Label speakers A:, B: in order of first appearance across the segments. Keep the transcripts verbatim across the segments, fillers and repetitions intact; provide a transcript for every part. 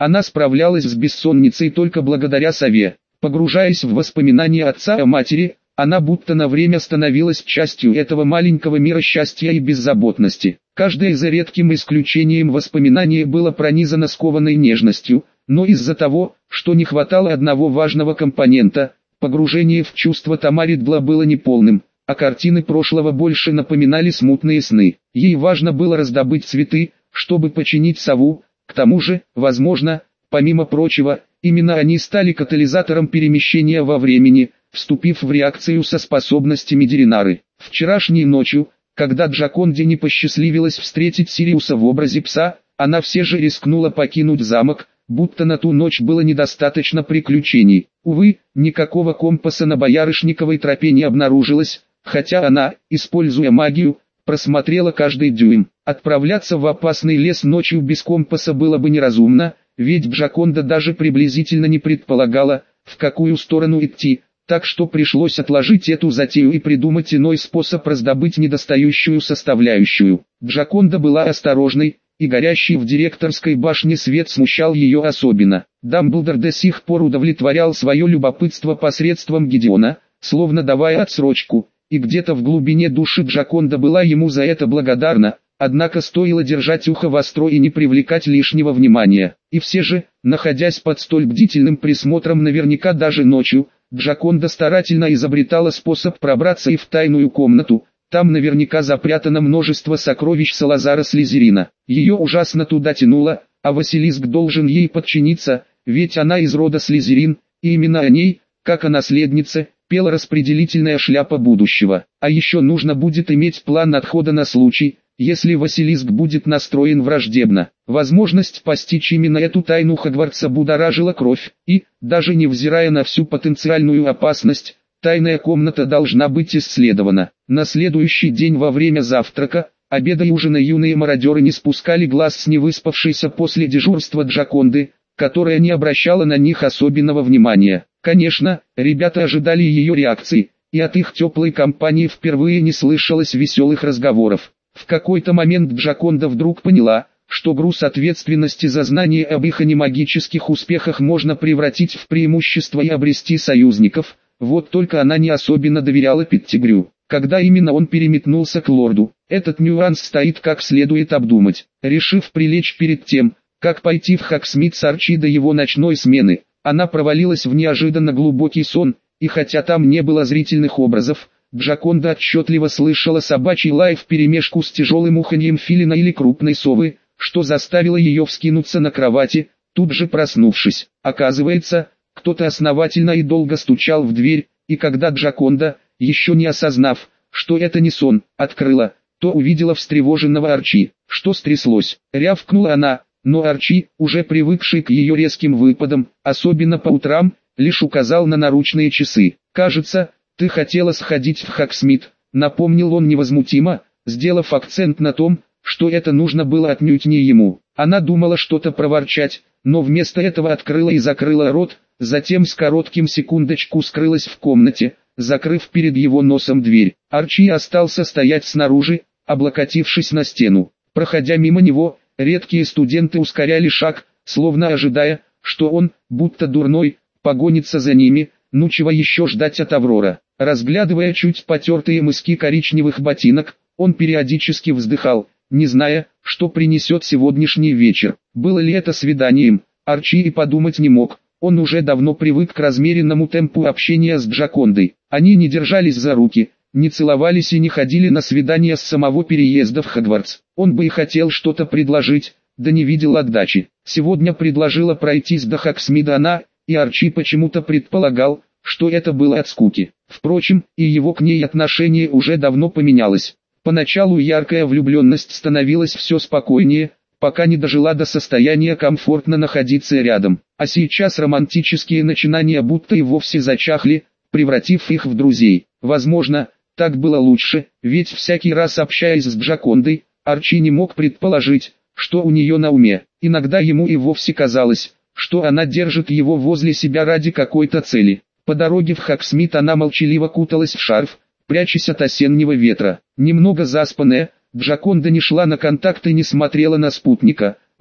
A: Она справлялась с бессонницей только благодаря сове. Погружаясь в воспоминания отца о матери, она будто на время становилась частью этого маленького мира счастья и беззаботности. Каждое за редким исключением воспоминание было пронизано скованной нежностью, но из-за того, что не хватало одного важного компонента, погружение в чувства Тамары Дгла было неполным, а картины прошлого больше напоминали смутные сны. Ей важно было раздобыть цветы, чтобы починить сову, к тому же, возможно, помимо прочего, именно они стали катализатором перемещения во времени, вступив в реакцию со способностями Деринары. Вчерашней ночью, когда Джаконде не посчастливилось встретить Сириуса в образе пса, она все же рискнула покинуть замок, будто на ту ночь было недостаточно приключений. Увы, никакого компаса на Боярышниковой тропе не обнаружилось, хотя она, используя магию, просмотрела каждый дюйм. Отправляться в опасный лес ночью без компаса было бы неразумно, ведь Джаконда даже приблизительно не предполагала, в какую сторону идти, так что пришлось отложить эту затею и придумать иной способ раздобыть недостающую составляющую. Джаконда была осторожной, и горящий в директорской башне свет смущал ее особенно. Дамблдор до сих пор удовлетворял свое любопытство посредством Гедеона, словно давая отсрочку, и где-то в глубине души Джаконда была ему за это благодарна, однако стоило держать ухо востро и не привлекать лишнего внимания. И все же, находясь под столь бдительным присмотром наверняка даже ночью, Джаконда старательно изобретала способ пробраться и в тайную комнату. Там наверняка запрятано множество сокровищ Салазара Слизерина. Ее ужасно туда тянуло, а Василиск должен ей подчиниться, ведь она из рода Слизерин, и именно о ней, как о наследнице, пела распределительная шляпа будущего. А еще нужно будет иметь план отхода на случай, если Василиск будет настроен враждебно. Возможность постичь именно эту тайну Хогвартса будоражила кровь, и, даже невзирая на всю потенциальную опасность, тайная комната должна быть исследована. На следующий день во время завтрака, обеда и ужина юные мародеры не спускали глаз с невыспавшейся после дежурства Джаконды, которая не обращала на них особенного внимания. Конечно, ребята ожидали ее реакции, и от их теплой компании впервые не слышалось веселых разговоров. В какой-то момент Джаконда вдруг поняла, что груз ответственности за знание об их немагических успехах можно превратить в преимущество и обрести союзников. Вот только она не особенно доверяла Петтигрю. Когда именно он переметнулся к лорду, этот нюанс стоит как следует обдумать. Решив прилечь перед тем, как пойти в Хогсмит с Арчи до его ночной смены, она провалилась в неожиданно глубокий сон, и хотя там не было зрительных образов, Джаконда отчетливо слышала собачий лай вперемешку с тяжелым уханьем филина или крупной совы, что заставило ее вскинуться на кровати, тут же проснувшись. Оказывается, кто-то основательно и долго стучал в дверь, и когда Джаконда, еще не осознав, что это не сон, открыла, то увидела встревоженного Арчи. Что стряслось? Рявкнула она, но Арчи, уже привыкший к ее резким выпадам, особенно по утрам, лишь указал на наручные часы. «Кажется, ты хотела сходить в Хогсмит», — напомнил он невозмутимо, сделав акцент на том, что это нужно было отнюдь не ему. Она думала что-то проворчать, но вместо этого открыла и закрыла рот, затем с коротким секундочку скрылась в комнате, закрыв перед его носом дверь. Арчи остался стоять снаружи, облокотившись на стену. Проходя мимо него, редкие студенты ускоряли шаг, словно ожидая, что он, будто дурной, погонится за ними. Ну чего еще ждать от Аврора? Разглядывая чуть потертые мыски коричневых ботинок, он периодически вздыхал, не зная, что принесет сегодняшний вечер. Было ли это свиданием, Арчи и подумать не мог. Он уже давно привык к размеренному темпу общения с Джакондой. Они не держались за руки, не целовались и не ходили на свидания с самого переезда в Хогвартс. Он бы и хотел что-то предложить, да не видел отдачи. Сегодня предложила пройтись до Хогсмида она, и Арчи почему-то предполагал, что это было от скуки. Впрочем, и его к ней отношение уже давно поменялось. Поначалу яркая влюбленность становилась все спокойнее, пока не дожила до состояния комфортно находиться рядом. А сейчас романтические начинания будто и вовсе зачахли, превратив их в друзей. Возможно, так было лучше, ведь всякий раз общаясь с Джакондой, Арчи не мог предположить, что у нее на уме. Иногда ему и вовсе казалось, что она держит его возле себя ради какой-то цели. По дороге в Хогсмит она молчаливо куталась в шарф, прячась от осеннего ветра. Немного заспанная, Джаконда не шла на контакт и не смотрела на спутника.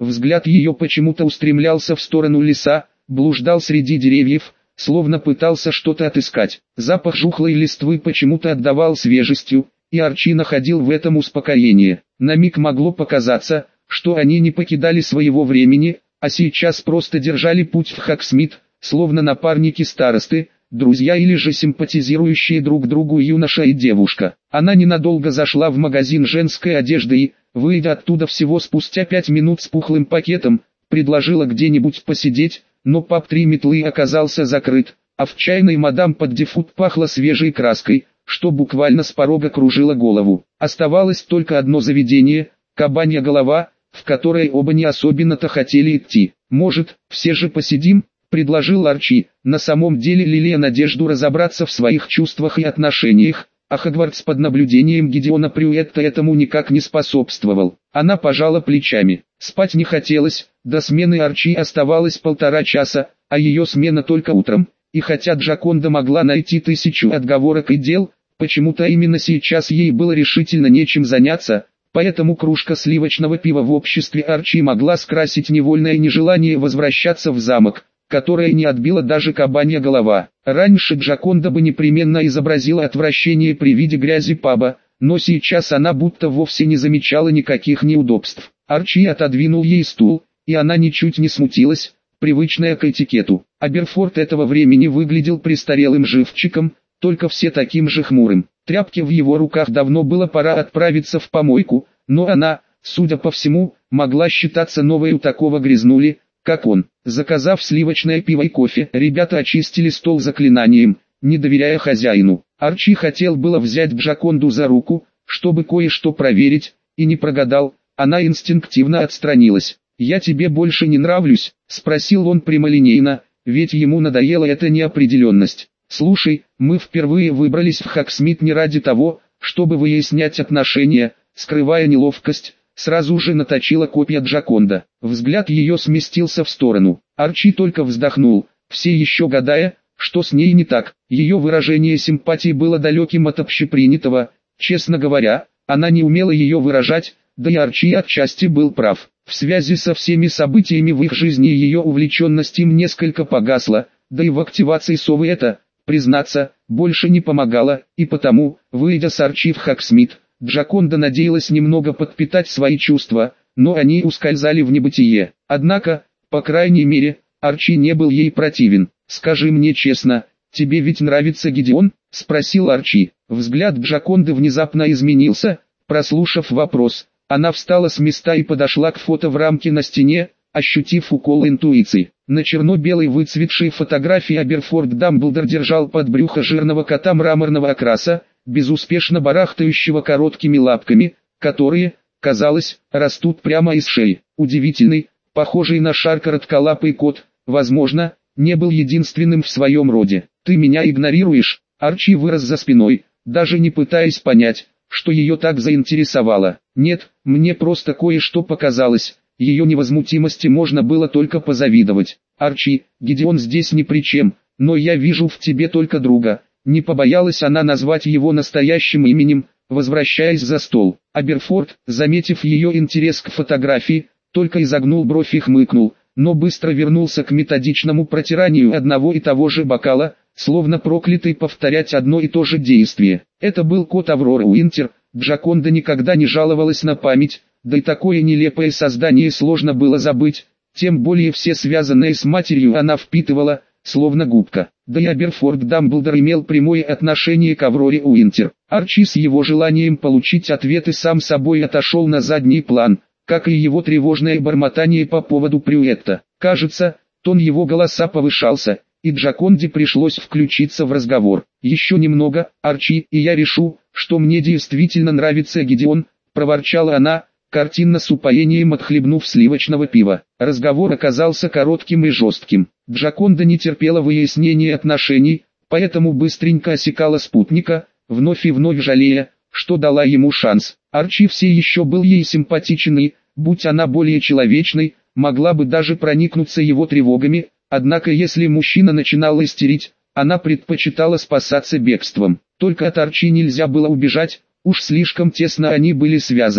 A: Взгляд ее почему-то устремлялся в сторону леса, блуждал среди деревьев, словно пытался что-то отыскать. Запах жухлой листвы почему-то отдавал свежестью, и Арчи находил в этом успокоение. На миг могло показаться, что они не покидали своего времени, а сейчас просто держали путь в Хоксмит, словно напарники старосты, друзья или же симпатизирующие друг другу юноша и девушка. Она ненадолго зашла в магазин женской одежды и, выйдя оттуда всего спустя пять минут с пухлым пакетом, предложила где-нибудь посидеть, но паб «Три метлы» оказался закрыт, а в чайной мадам под дефут пахло свежей краской, что буквально с порога кружило голову. Оставалось только одно заведение – «Кабанья голова», в которое оба не особенно-то хотели идти. «Может, все же посидим?» – предложил Арчи, на самом деле лелея надежду разобраться в своих чувствах и отношениях, а Хогвартс под наблюдением Гидеона Прюетта этому никак не способствовал. Она пожала плечами. Спать не хотелось, до смены Арчи оставалось полтора часа, а ее смена только утром, и хотя Джаконда могла найти тысячу отговорок и дел, почему-то именно сейчас ей было решительно нечем заняться, поэтому кружка сливочного пива в обществе Арчи могла скрасить невольное нежелание возвращаться в замок, которое не отбила даже кабанья голова. Раньше Джаконда бы непременно изобразила отвращение при виде грязи паба, но сейчас она будто вовсе не замечала никаких неудобств. Арчи отодвинул ей стул, и она ничуть не смутилась, привычная к этикету. Аберфорд этого времени выглядел престарелым живчиком, только все таким же хмурым. Тряпки в его руках давно было пора отправиться в помойку, но она, судя по всему, могла считаться новой у такого грязнули, как он. Заказав сливочное пиво и кофе, ребята очистили стол заклинанием, не доверяя хозяину. Арчи хотел было взять Джаконду за руку, чтобы кое-что проверить, и не прогадал, она инстинктивно отстранилась. «Я тебе больше не нравлюсь?» – спросил он прямолинейно, ведь ему надоела эта неопределенность. «Слушай, мы впервые выбрались в Хоксмит не ради того, чтобы выяснять отношения», скрывая неловкость, сразу же наточила копья Джаконда. Взгляд ее сместился в сторону. Арчи только вздохнул, все еще гадая, что с ней не так. Ее выражение симпатии было далеким от общепринятого, честно говоря, она не умела ее выражать, да и Арчи отчасти был прав. В связи со всеми событиями в их жизни ее увлеченность им несколько погасла, да и в активации совы это, признаться, больше не помогало, и потому, выйдя с Арчи в Хоксмит, Джаконда надеялась немного подпитать свои чувства, но они ускользали в небытие. Однако, по крайней мере, Арчи не был ей противен. «Скажи мне честно, тебе ведь нравится Гидеон?» – спросил Арчи. Взгляд Джаконды внезапно изменился, прослушав вопрос. Она встала с места и подошла к фото в рамке на стене, ощутив укол интуиции. На черно-белой выцветшей фотографии Аберфорд Дамблдор держал под брюхо жирного кота мраморного окраса, безуспешно барахтающего короткими лапками, которые, казалось, растут прямо из шеи. Удивительный, похожий на шар коротколапый кот, возможно, не был единственным в своем роде. «Ты меня игнорируешь?» Арчи вырос за спиной, даже не пытаясь понять, что ее так заинтересовало. «Нет, мне просто кое-что показалось». Ее невозмутимости можно было только позавидовать. «Арчи, Гидеон здесь ни при чем, но я вижу в тебе только друга». Не побоялась она назвать его настоящим именем, возвращаясь за стол. Аберфорд, заметив ее интерес к фотографии, только изогнул бровь и хмыкнул, но быстро вернулся к методичному протиранию одного и того же бокала, словно проклятый повторять одно и то же действие. Это был кот Авроры Уинтер. Джаконда никогда не жаловалась на память, да и такое нелепое создание сложно было забыть, тем более все связанные с матерью она впитывала, словно губка. Да и Аберфорд Дамблдор имел прямое отношение к Авроре Уинтер. Арчи с его желанием получить ответы сам собой отошел на задний план, как и его тревожное бормотание по поводу Прюетта. Кажется, тон его голоса повышался, и Джаконде пришлось включиться в разговор. «Еще немного, Арчи, и я решу, что мне действительно нравится Гидеон», проворчала она, картинно с упоением отхлебнув сливочного пива. Разговор оказался коротким и жестким. Джаконда не терпела выяснения отношений, поэтому быстренько осекала спутника, вновь и вновь жалея, что дала ему шанс. Арчи все еще был ей симпатичен и, будь она более человечной, могла бы даже проникнуться его тревогами, однако если мужчина начинал истерить, она предпочитала спасаться бегством. Только от Арчи нельзя было убежать, уж слишком тесно они были связаны.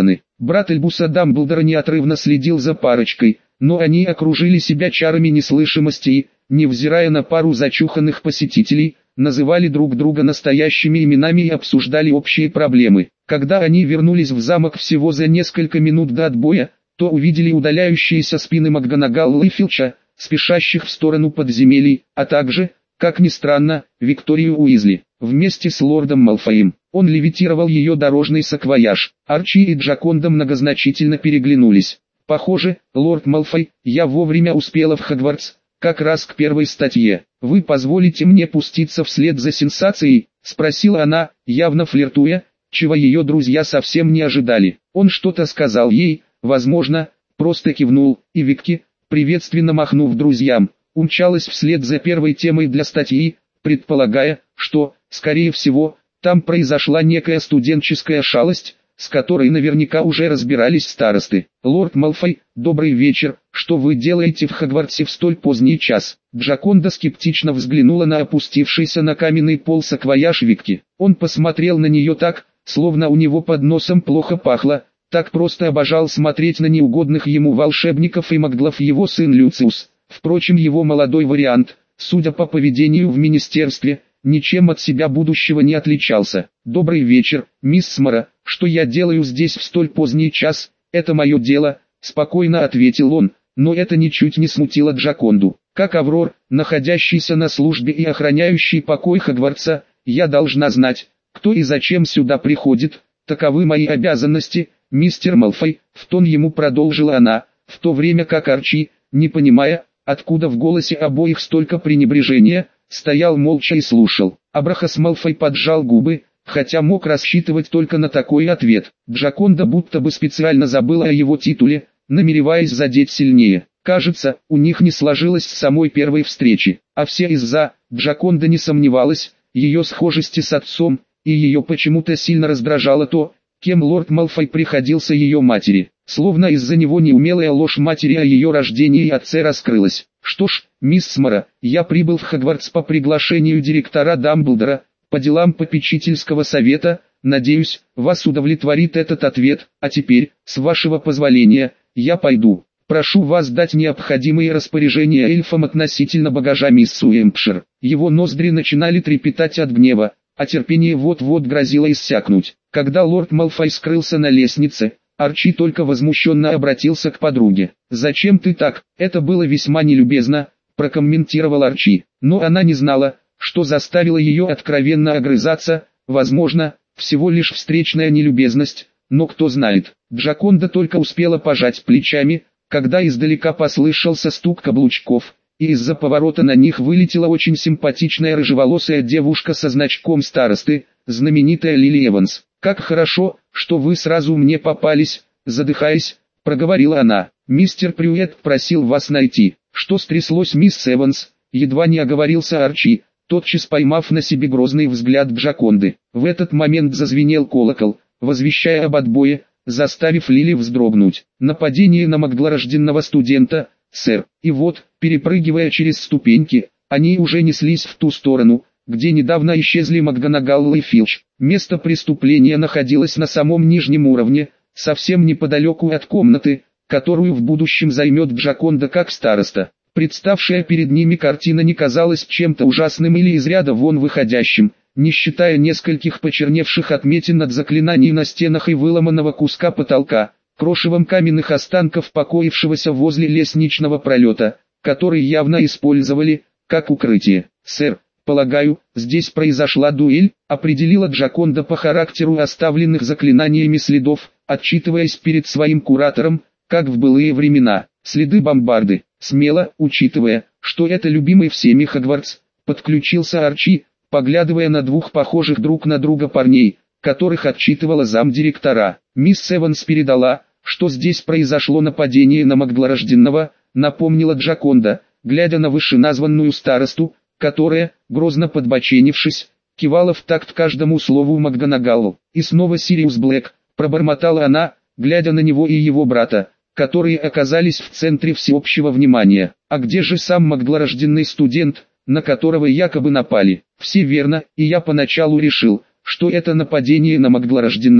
A: Брат Альбуса Дамблдора неотрывно следил за парочкой, но они окружили себя чарами неслышимости и, невзирая на пару зачуханных посетителей, называли друг друга настоящими именами и обсуждали общие проблемы. Когда они вернулись в замок всего за несколько минут до отбоя, то увидели удаляющиеся спины МакГонагалл и Филча, спешащих в сторону подземелий, а также, как ни странно, Викторию Уизли, вместе с лордом Малфоем. Он левитировал ее дорожный саквояж. Арчи и Джаконда многозначительно переглянулись. «Похоже, лорд Малфой, я вовремя успела в Хогвартс, как раз к первой статье. Вы позволите мне пуститься вслед за сенсацией?» — спросила она, явно флиртуя, чего ее друзья совсем не ожидали. Он что-то сказал ей, возможно, просто кивнул, и Викки, приветственно махнув друзьям, умчалась вслед за первой темой для статьи, предполагая, что, скорее всего, там произошла некая студенческая шалость, с которой наверняка уже разбирались старосты. «Лорд Малфой, добрый вечер, что вы делаете в Хогвартсе в столь поздний час?» Джаконда скептично взглянула на опустившийся на каменный пол саквояж Викки. Он посмотрел на нее так, словно у него под носом плохо пахло, так просто обожал смотреть на неугодных ему волшебников и маглов его сын Люциус. Впрочем, его молодой вариант, судя по поведению в министерстве, ничем от себя будущего не отличался. «Добрый вечер, мисс Смара, что я делаю здесь в столь поздний час? Это мое дело», — спокойно ответил он, но это ничуть не смутило Джаконду. «Как Аврор, находящийся на службе и охраняющий покой Хогвартса, я должна знать, кто и зачем сюда приходит, таковы мои обязанности, мистер Малфой», — в тон ему продолжила она, в то время как Арчи, не понимая, откуда в голосе обоих столько пренебрежения, стоял молча и слушал. Абрахас Малфой поджал губы, хотя мог рассчитывать только на такой ответ. Джаконда будто бы специально забыла о его титуле, намереваясь задеть сильнее. Кажется, у них не сложилось с самой первой встречи, а все из-за, Джаконда не сомневалась, ее схожести с отцом, и ее почему-то сильно раздражало то, кем лорд Малфой приходился ее матери. Словно из-за него неумелая ложь матери о ее рождении и отце раскрылась. «Что ж, мисс Смара, я прибыл в Хогвартс по приглашению директора Дамблдора, по делам попечительского совета, надеюсь, вас удовлетворит этот ответ, а теперь, с вашего позволения, я пойду. Прошу вас дать необходимые распоряжения эльфам относительно багажа мисс Уэмпшир». Его ноздри начинали трепетать от гнева, а терпение вот-вот грозило иссякнуть. Когда лорд Малфой скрылся на лестнице, Арчи только возмущенно обратился к подруге. «Зачем ты так?» «Это было весьма нелюбезно», — прокомментировал Арчи. Но она не знала, что заставило ее откровенно огрызаться, возможно, всего лишь встречная нелюбезность, но кто знает. Джаконда только успела пожать плечами, когда издалека послышался стук каблучков, и из-за поворота на них вылетела очень симпатичная рыжеволосая девушка со значком старосты, знаменитая Лили Эванс. «Как хорошо, что вы сразу мне попались», — задыхаясь, проговорила она. «Мистер Прюэт просил вас найти». «Что стряслось, мисс Эванс?» — едва не оговорился Арчи, тотчас поймав на себе грозный взгляд Джаконды. В этот момент зазвенел колокол, возвещая об отбое, заставив Лили вздрогнуть. «Нападение на маглорожденного студента, сэр». И вот, перепрыгивая через ступеньки, они уже неслись в ту сторону, где недавно исчезли МакГонагалл и Филч. Место преступления находилось на самом нижнем уровне, совсем неподалеку от комнаты, которую в будущем займет Джаконда как староста. Представшая перед ними картина не казалась чем-то ужасным или из ряда вон выходящим, не считая нескольких почерневших отметин от заклинаний на стенах и выломанного куска потолка, крошевом каменных останков покоившегося возле лестничного пролета, который явно использовали, как укрытие. «Сэр, полагаю, здесь произошла дуэль», — определила Джаконда по характеру оставленных заклинаниями следов, отчитываясь перед своим куратором, как в былые времена. «Следы бомбарды», — смело, учитывая, что это любимый всеми Хогвартс, подключился Арчи, поглядывая на двух похожих друг на друга парней, которых отчитывала замдиректора. «Мисс Эванс передала, что здесь произошло нападение на маглорожденного», — напомнила Джаконда, глядя на вышеназванную старосту, которая, грозно подбоченившись, кивала в такт каждому слову МакГонагалл. «И снова Сириус Блэк», — пробормотала она, глядя на него и его брата, которые оказались в центре всеобщего внимания. «А где же сам маглорожденный студент, на которого якобы напали?» «Все верно, и я поначалу решил, что это нападение на маглорожденного»,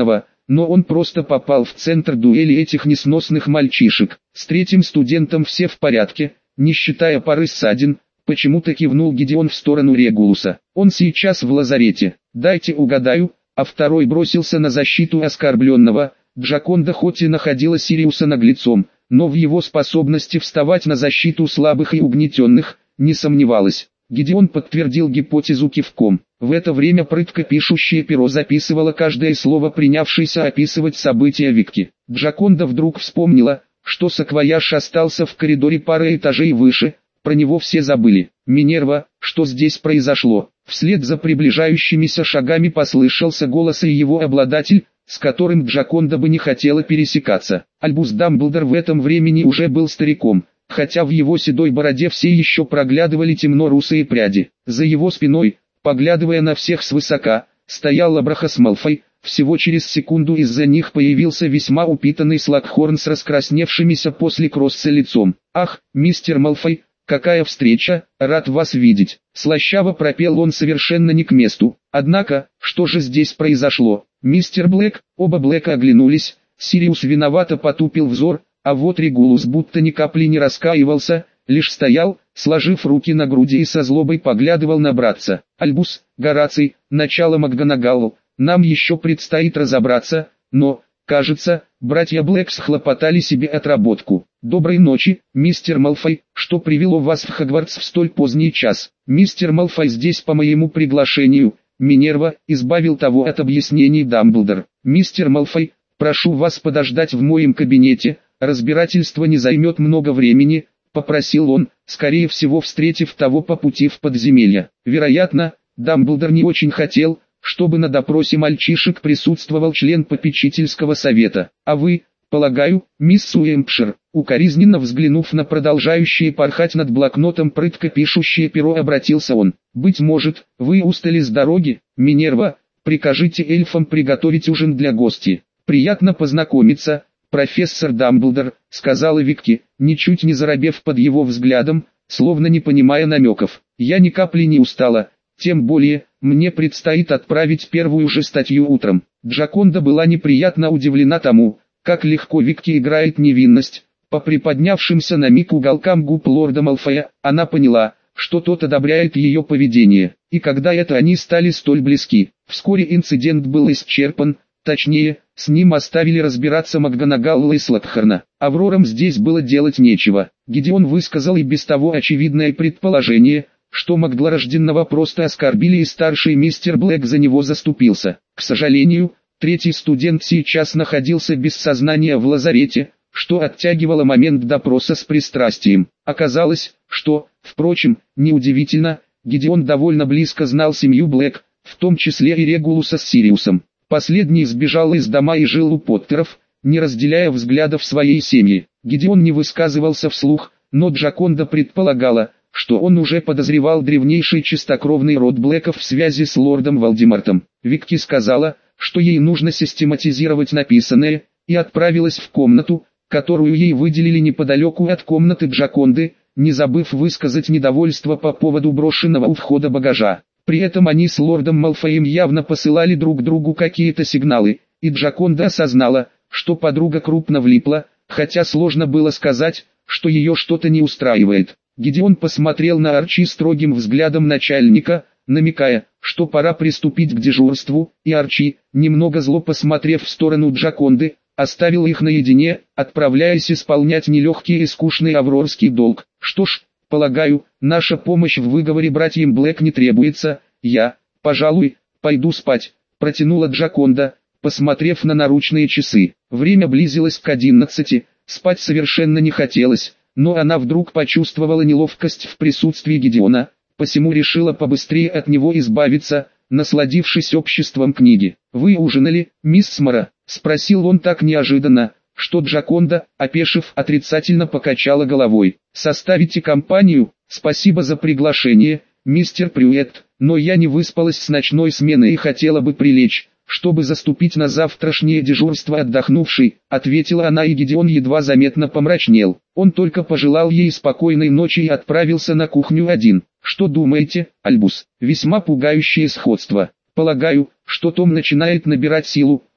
A: но он просто попал в центр дуэли этих несносных мальчишек. С третьим студентом все в порядке, не считая пары ссадин. Почему-то кивнул Гидеон в сторону Регулуса. Он сейчас в лазарете. Дайте угадаю. А второй бросился на защиту оскорбленного. Джоконда хоть и находила Сириуса наглецом, но в его способности вставать на защиту слабых и угнетенных, не сомневалась. Гидеон подтвердил гипотезу кивком. В это время прытко пишущее перо записывало каждое слово, принявшееся описывать события Викки. Джоконда вдруг вспомнила, что саквояж остался в коридоре пары этажей выше, про него все забыли. «Минерва, что здесь произошло?» Вслед за приближающимися шагами послышался голос и его обладатель, с которым Джоконда бы не хотела пересекаться. Альбус Дамблдор в этом времени уже был стариком, хотя в его седой бороде все еще проглядывали темно-русые пряди. За его спиной, поглядывая на всех свысока, стоял Абрахас Малфой. Всего через секунду из-за них появился весьма упитанный Слакхорн с раскрасневшимися после кросса лицом. «Ах, мистер Малфой, какая встреча, рад вас видеть!» Слащаво пропел он совершенно не к месту. Однако, что же здесь произошло? Мистер Блэк, оба Блэка оглянулись, Сириус виновато потупил взор, а вот Регулус будто ни капли не раскаивался, лишь стоял, сложив руки на груди и со злобой поглядывал на братца. «Альбус, Гораций, начало МакГонагалл, нам еще предстоит разобраться, но, кажется, братья Блэк схлопотали себе отработку. Доброй ночи, мистер Малфой, что привело вас в Хогвартс в столь поздний час?» «Мистер Малфой здесь по моему приглашению, Минерва», избавил того от объяснений Дамблдор. «Мистер Малфой, прошу вас подождать в моем кабинете, разбирательство не займет много времени», попросил он, скорее всего встретив того по пути в подземелье. Вероятно, Дамблдор не очень хотел, чтобы на допросе мальчишек присутствовал член попечительского совета. «А вы, полагаю, мисс Уэмпшир?» Укоризненно взглянув на продолжающее порхать над блокнотом прытко пишущее перо, обратился он. «Быть может, вы устали с дороги, Минерва, прикажите эльфам приготовить ужин для гостей. Приятно познакомиться, профессор Дамблдор», сказала Викки, ничуть не заробев под его взглядом, словно не понимая намеков. «Я ни капли не устала, тем более, мне предстоит отправить первую же статью утром». Джоконда была неприятно удивлена тому, как легко Викки играет невинность. По приподнявшимся на миг уголкам губ лорда Малфоя, она поняла, что тот одобряет ее поведение, и когда это они стали столь близки. Вскоре инцидент был исчерпан, точнее, с ним оставили разбираться МакГонагалл и Слакхорна. Аврорам здесь было делать нечего. Гидеон высказал и без того очевидное предположение, что Макдлорожденного просто оскорбили и старший мистер Блэк за него заступился. К сожалению, третий студент сейчас находился без сознания в лазарете, что оттягивало момент допроса с пристрастием. Оказалось, что, впрочем, неудивительно, Гидеон довольно близко знал семью Блэк, в том числе и Регулуса с Сириусом. Последний сбежал из дома и жил у Поттеров, не разделяя взглядов своей семьи. Гидеон не высказывался вслух, но Джоконда предполагала, что он уже подозревал древнейший чистокровный род Блэков в связи с лордом Волдемортом. Викки сказала, что ей нужно систематизировать написанное, и отправилась в комнату, которую ей выделили неподалеку от комнаты Джоконды, не забыв высказать недовольство по поводу брошенного у входа багажа. При этом они с лордом Малфоем явно посылали друг другу какие-то сигналы, и Джоконда осознала, что подруга крупно влипла, хотя сложно было сказать, что ее что-то не устраивает. Гидеон посмотрел на Арчи строгим взглядом начальника, намекая, что пора приступить к дежурству, и Арчи, немного зло посмотрев в сторону Джоконды, оставил их наедине, отправляясь исполнять нелегкий и скучный аврорский долг. «Что ж, полагаю, наша помощь в выговоре братьям Блэк не требуется, я, пожалуй, пойду спать», протянула Джоконда, посмотрев на наручные часы. Время близилось к одиннадцати, спать совершенно не хотелось, но она вдруг почувствовала неловкость в присутствии Гидеона, посему решила побыстрее от него избавиться, насладившись обществом книги. «Вы ужинали, мисс Мора?» — спросил он так неожиданно, что Джоконда, опешив, отрицательно покачала головой. «Составите компанию? Спасибо за приглашение, мистер Прюэт, но я не выспалась с ночной смены и хотела бы прилечь, чтобы заступить на завтрашнее дежурство отдохнувшей», ответила она, и Гидеон едва заметно помрачнел. Он только пожелал ей спокойной ночи и отправился на кухню один. «Что думаете, Альбус?» «Весьма пугающее сходство. Полагаю, что Том начинает набирать силу»,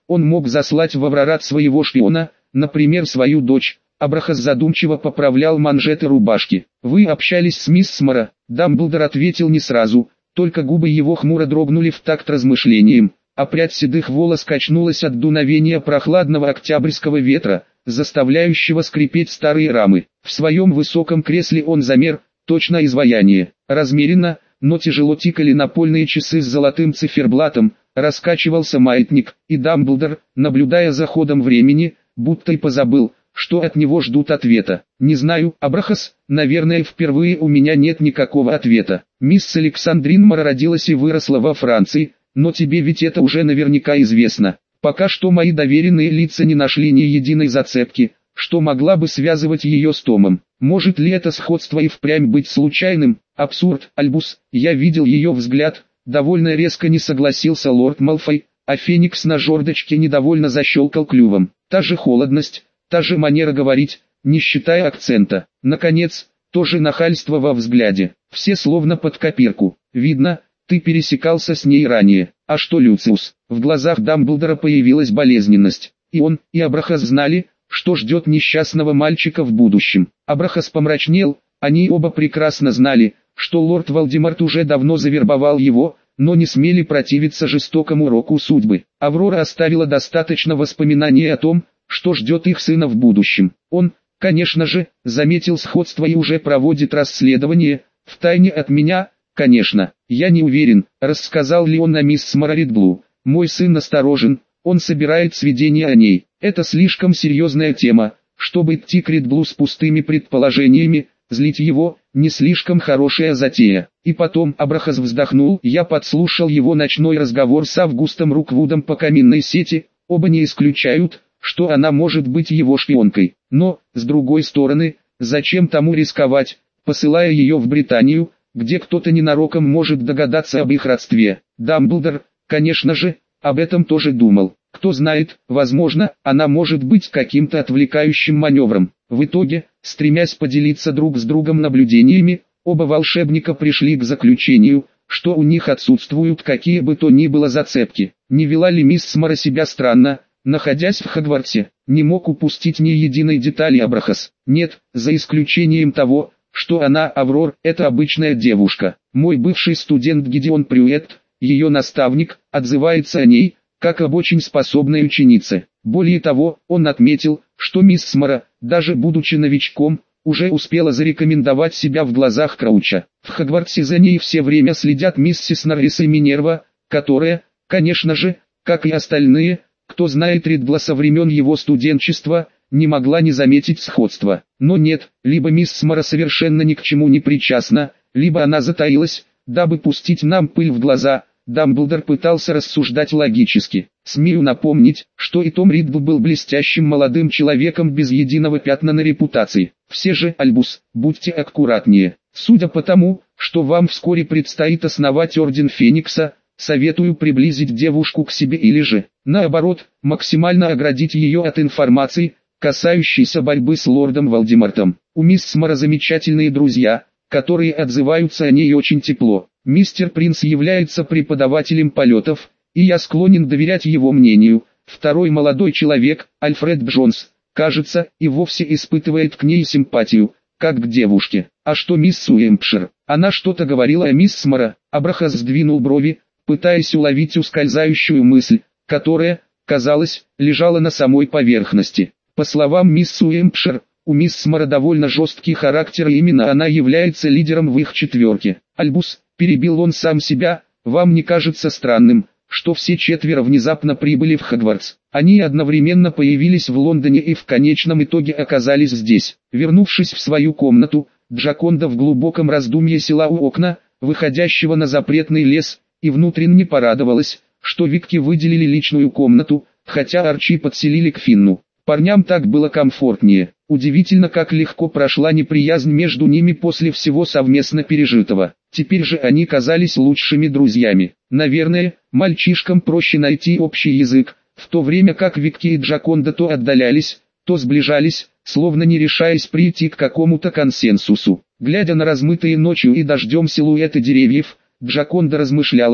A: он мог заслать в Аврорат своего шпиона, например свою дочь. Абрахас задумчиво поправлял манжеты рубашки. «Вы общались с мисс Смара?» Дамблдор ответил не сразу, только губы его хмуро дрогнули в такт размышлениям, а прядь седых волос качнулась от дуновения прохладного октябрьского ветра, заставляющего скрипеть старые рамы. В своем высоком кресле он замер, точно изваяние. Размеренно, но тяжело тикали напольные часы с золотым циферблатом, раскачивался маятник, и Дамблдор, наблюдая за ходом времени, будто и позабыл, что от него ждут ответа. «Не знаю, Абрахас, наверное, впервые у меня нет никакого ответа. Мисс Александрин Мара родилась и выросла во Франции, но тебе ведь это уже наверняка известно. Пока что мои доверенные лица не нашли ни единой зацепки, что могла бы связывать ее с Томом. Может ли это сходство и впрямь быть случайным? Абсурд, Альбус, я видел ее взгляд». Довольно резко не согласился лорд Малфой, а Феникс на жердочке недовольно защелкал клювом. Та же холодность, та же манера говорить, не считая акцента. Наконец, то же нахальство во взгляде. Все словно под копирку. Видно, ты пересекался с ней ранее. А что Люциус? В глазах Дамблдора появилась болезненность. И он, и Абрахас знали, что ждет несчастного мальчика в будущем. Абрахас помрачнел, они оба прекрасно знали, что лорд Волдеморт уже давно завербовал его, но не смели противиться жестокому року судьбы. Аврора оставила достаточно воспоминаний о том, что ждет их сына в будущем. Он, конечно же, заметил сходство и уже проводит расследование, втайне от меня, конечно. Я не уверен, рассказал ли он на мисс Смарридблу. Мой сын насторожен, он собирает сведения о ней. Это слишком серьезная тема, чтобы идти к Ридблу с пустыми предположениями, злить его – не слишком хорошая затея. И потом Абрахас вздохнул, я подслушал его ночной разговор с Августом Руквудом по каминной сети, оба не исключают, что она может быть его шпионкой. Но, с другой стороны, зачем тому рисковать, посылая ее в Британию, где кто-то ненароком может догадаться об их родстве. Дамблдор, конечно же, об этом тоже думал. Кто знает, возможно, она может быть каким-то отвлекающим маневром. В итоге, стремясь поделиться друг с другом наблюдениями, оба волшебника пришли к заключению, что у них отсутствуют какие бы то ни было зацепки. Не вела ли мисс Смара себя странно, находясь в Хогвартсе? Не мог упустить ни единой детали Абрахас. Нет, за исключением того, что она, Аврор, это обычная девушка. Мой бывший студент Гидеон Прюэт, ее наставник, отзывается о ней, как об очень способной ученице. Более того, он отметил, что мисс Смара, даже будучи новичком, уже успела зарекомендовать себя в глазах Крауча. В Хогвартсе за ней все время следят миссис Норрис и Минерва, которая, конечно же, как и остальные, кто знает Ридбла со времен его студенчества, не могла не заметить сходства. Но нет, либо мисс Смара совершенно ни к чему не причастна, либо она затаилась, дабы пустить нам пыль в глаза. Дамблдор пытался рассуждать логически. Смею напомнить, что и Том Риддл был блестящим молодым человеком без единого пятна на репутации. Все же, Альбус, будьте аккуратнее. Судя по тому, что вам вскоре предстоит основать Орден Феникса, советую приблизить девушку к себе или же, наоборот, максимально оградить ее от информации, касающейся борьбы с лордом Волдемортом. У мисс Смара замечательные друзья, которые отзываются о ней очень тепло. Мистер Принц является преподавателем полетов, и я склонен доверять его мнению. Второй молодой человек, Альфред Джонс, кажется, и вовсе испытывает к ней симпатию, как к девушке. А что мисс Уэмпшир? Она что-то говорила о мисс Смара. Абрахас сдвинул брови, пытаясь уловить ускользающую мысль, которая, казалось, лежала на самой поверхности. По словам мисс Уэмпшир, у мисс Смара довольно жесткий характер, и именно она является лидером в их четверке. Альбус, перебил он сам себя, вам не кажется странным, что все четверо внезапно прибыли в Хогвартс? Они одновременно появились в Лондоне и в конечном итоге оказались здесь. Вернувшись в свою комнату, Джаконда в глубоком раздумье села у окна, выходящего на запретный лес, и внутренне порадовалась, что Викки выделили личную комнату, хотя Арчи подселили к Финну. Парням так было комфортнее. Удивительно, как легко прошла неприязнь между ними после всего совместно пережитого. Теперь же они казались лучшими друзьями. Наверное, мальчишкам проще найти общий язык, в то время как Викки и Джаконда то отдалялись, то сближались, словно не решаясь прийти к какому-то консенсусу. Глядя на размытые ночью и дождем силуэты деревьев, Джаконда размышляла,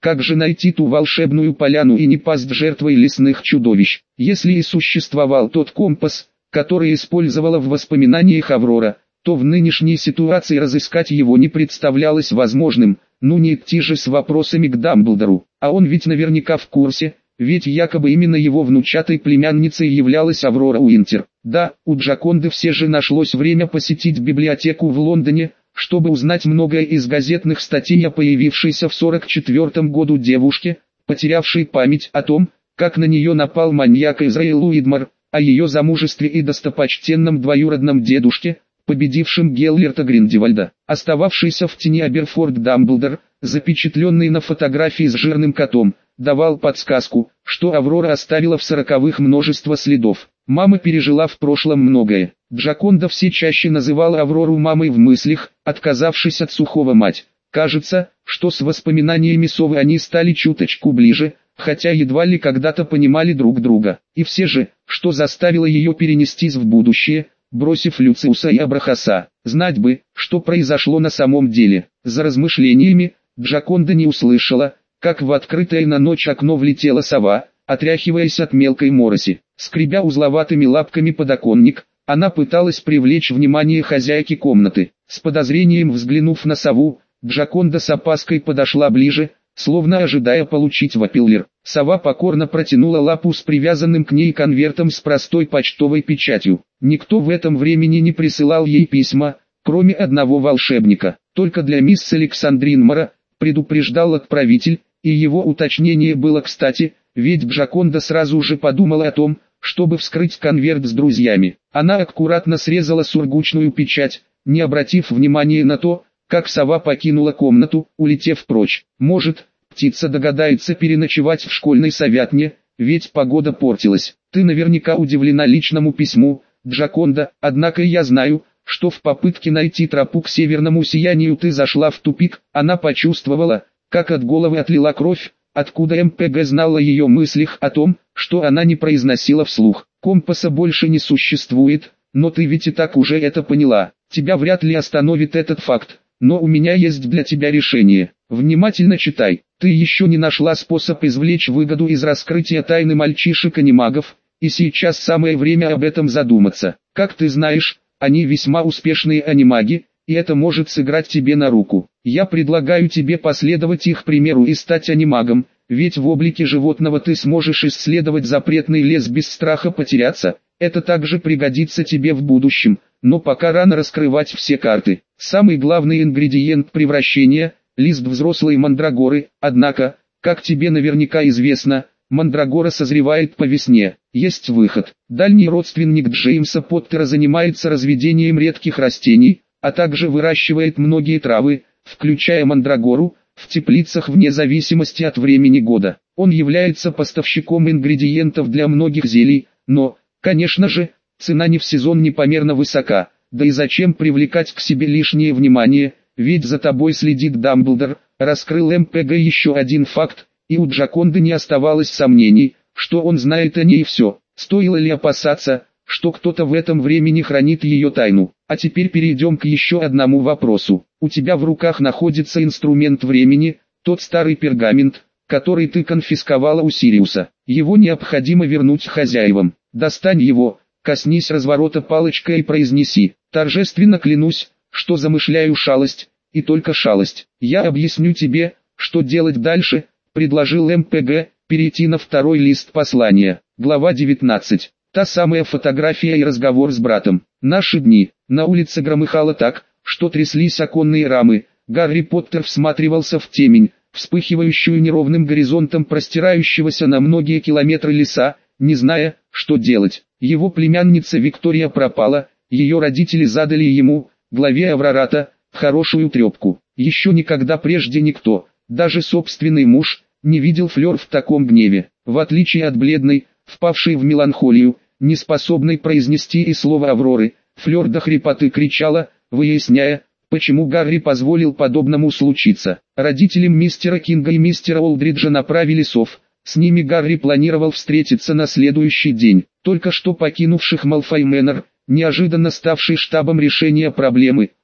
A: Как же найти ту волшебную поляну и не пасть жертвой лесных чудовищ? Если и существовал тот компас, который использовала в воспоминаниях Аврора, то в нынешней ситуации разыскать его не представлялось возможным. Ну не идти же с вопросами к Дамблдору, а он ведь наверняка в курсе, ведь якобы именно его внучатой племянницей являлась Аврора Уинтер. Да, у Джаконды все же нашлось время посетить библиотеку в Лондоне, чтобы узнать многое из газетных статей о появившейся в сорок четвёртом году девушке, потерявшей память о том, как на нее напал маньяк Израил Уидмар, о ее замужестве и достопочтенном двоюродном дедушке, победившим Геллерта Гриндевальда. Остававшийся в тени Аберфорд Дамблдор, запечатленный на фотографии с жирным котом, давал подсказку, что Аврора оставила в сороковых множество следов. Мама пережила в прошлом многое. Джаконда все чаще называла Аврору мамой в мыслях, отказавшись от сухого мать. Кажется, что с воспоминаниями совы они стали чуточку ближе, хотя едва ли когда-то понимали друг друга. И все же, что заставило ее перенестись в будущее, бросив Люциуса и Абрахаса. Знать бы, что произошло на самом деле. За размышлениями, Джаконда не услышала, как в открытое на ночь окно влетела сова, отряхиваясь от мелкой мороси. Скребя узловатыми лапками подоконник, она пыталась привлечь внимание хозяйки комнаты. С подозрением взглянув на сову, Джаконда с опаской подошла ближе, словно ожидая получить вопиллер. Сова покорно протянула лапу с привязанным к ней конвертом с простой почтовой печатью. Никто в этом времени не присылал ей письма, кроме одного волшебника. Только для мисс Александрин Мора, предупреждал отправитель, и его уточнение было кстати, ведь Джаконда сразу же подумала о том, чтобы вскрыть конверт с друзьями. Она аккуратно срезала сургучную печать, не обратив внимания на то, как сова покинула комнату, улетев прочь. Может, птица догадается переночевать в школьной совятне, ведь погода портилась. Ты наверняка удивлена личному письму, Джаконда, однако я знаю, что в попытке найти тропу к северному сиянию ты зашла в тупик. Она почувствовала, как от головы отлила кровь, откуда эм пэ гэ знала о ее мыслях о том, что она не произносила вслух. Компаса больше не существует, но ты ведь и так уже это поняла. Тебя вряд ли остановит этот факт, но у меня есть для тебя решение. Внимательно читай. Ты еще не нашла способ извлечь выгоду из раскрытия тайны мальчишек-анимагов, и сейчас самое время об этом задуматься. Как ты знаешь, они весьма успешные анимаги, и это может сыграть тебе на руку. Я предлагаю тебе последовать их примеру и стать анимагом, ведь в облике животного ты сможешь исследовать запретный лес без страха потеряться. Это также пригодится тебе в будущем, но пока рано раскрывать все карты. Самый главный ингредиент превращения – лист взрослой мандрагоры, однако, как тебе наверняка известно, мандрагора созревает по весне. Есть выход. Дальний родственник Джеймса Поттера занимается разведением редких растений, а также выращивает многие травы, включая мандрагору, в теплицах вне зависимости от времени года. Он является поставщиком ингредиентов для многих зелий, но, конечно же, цена не в сезон непомерно высока, да и зачем привлекать к себе лишнее внимание, ведь за тобой следит Дамблдор. Раскрыл эм пэ гэ еще один факт, и у Джаконды не оставалось сомнений, что он знает о ней все. Стоило ли опасаться, что кто-то в этом времени хранит ее тайну? А теперь перейдем к еще одному вопросу. У тебя в руках находится инструмент времени, тот старый пергамент, который ты конфисковала у Сириуса. Его необходимо вернуть хозяевам. Достань его, коснись разворота палочкой и произнеси: торжественно клянусь, что замышляю шалость, и только шалость. Я объясню тебе, что делать дальше, предложил эм пэ гэ, перейти на второй лист послания. Глава девятнадцать. Та самая фотография и разговор с братом. Наши дни. На улице громыхало так, что тряслись оконные рамы. Гарри Поттер всматривался в темень, вспыхивающую неровным горизонтом простирающегося на многие километры леса, не зная, что делать. Его племянница Виктория пропала, ее родители задали ему, главе Аврората, хорошую трепку. Еще никогда прежде никто, даже собственный муж, не видел Флёр в таком гневе. В отличие от бледной, впавшей в меланхолию, не способной произнести и слова Авроры, Флёр до хрипоты кричала, выясняя, почему Гарри позволил подобному случиться. Родителям мистера Кинга и мистера Олдриджа направили сов. С ними Гарри планировал встретиться на следующий день. Только что покинувших Малфой Мэннер, неожиданно ставший штабом решения проблемы,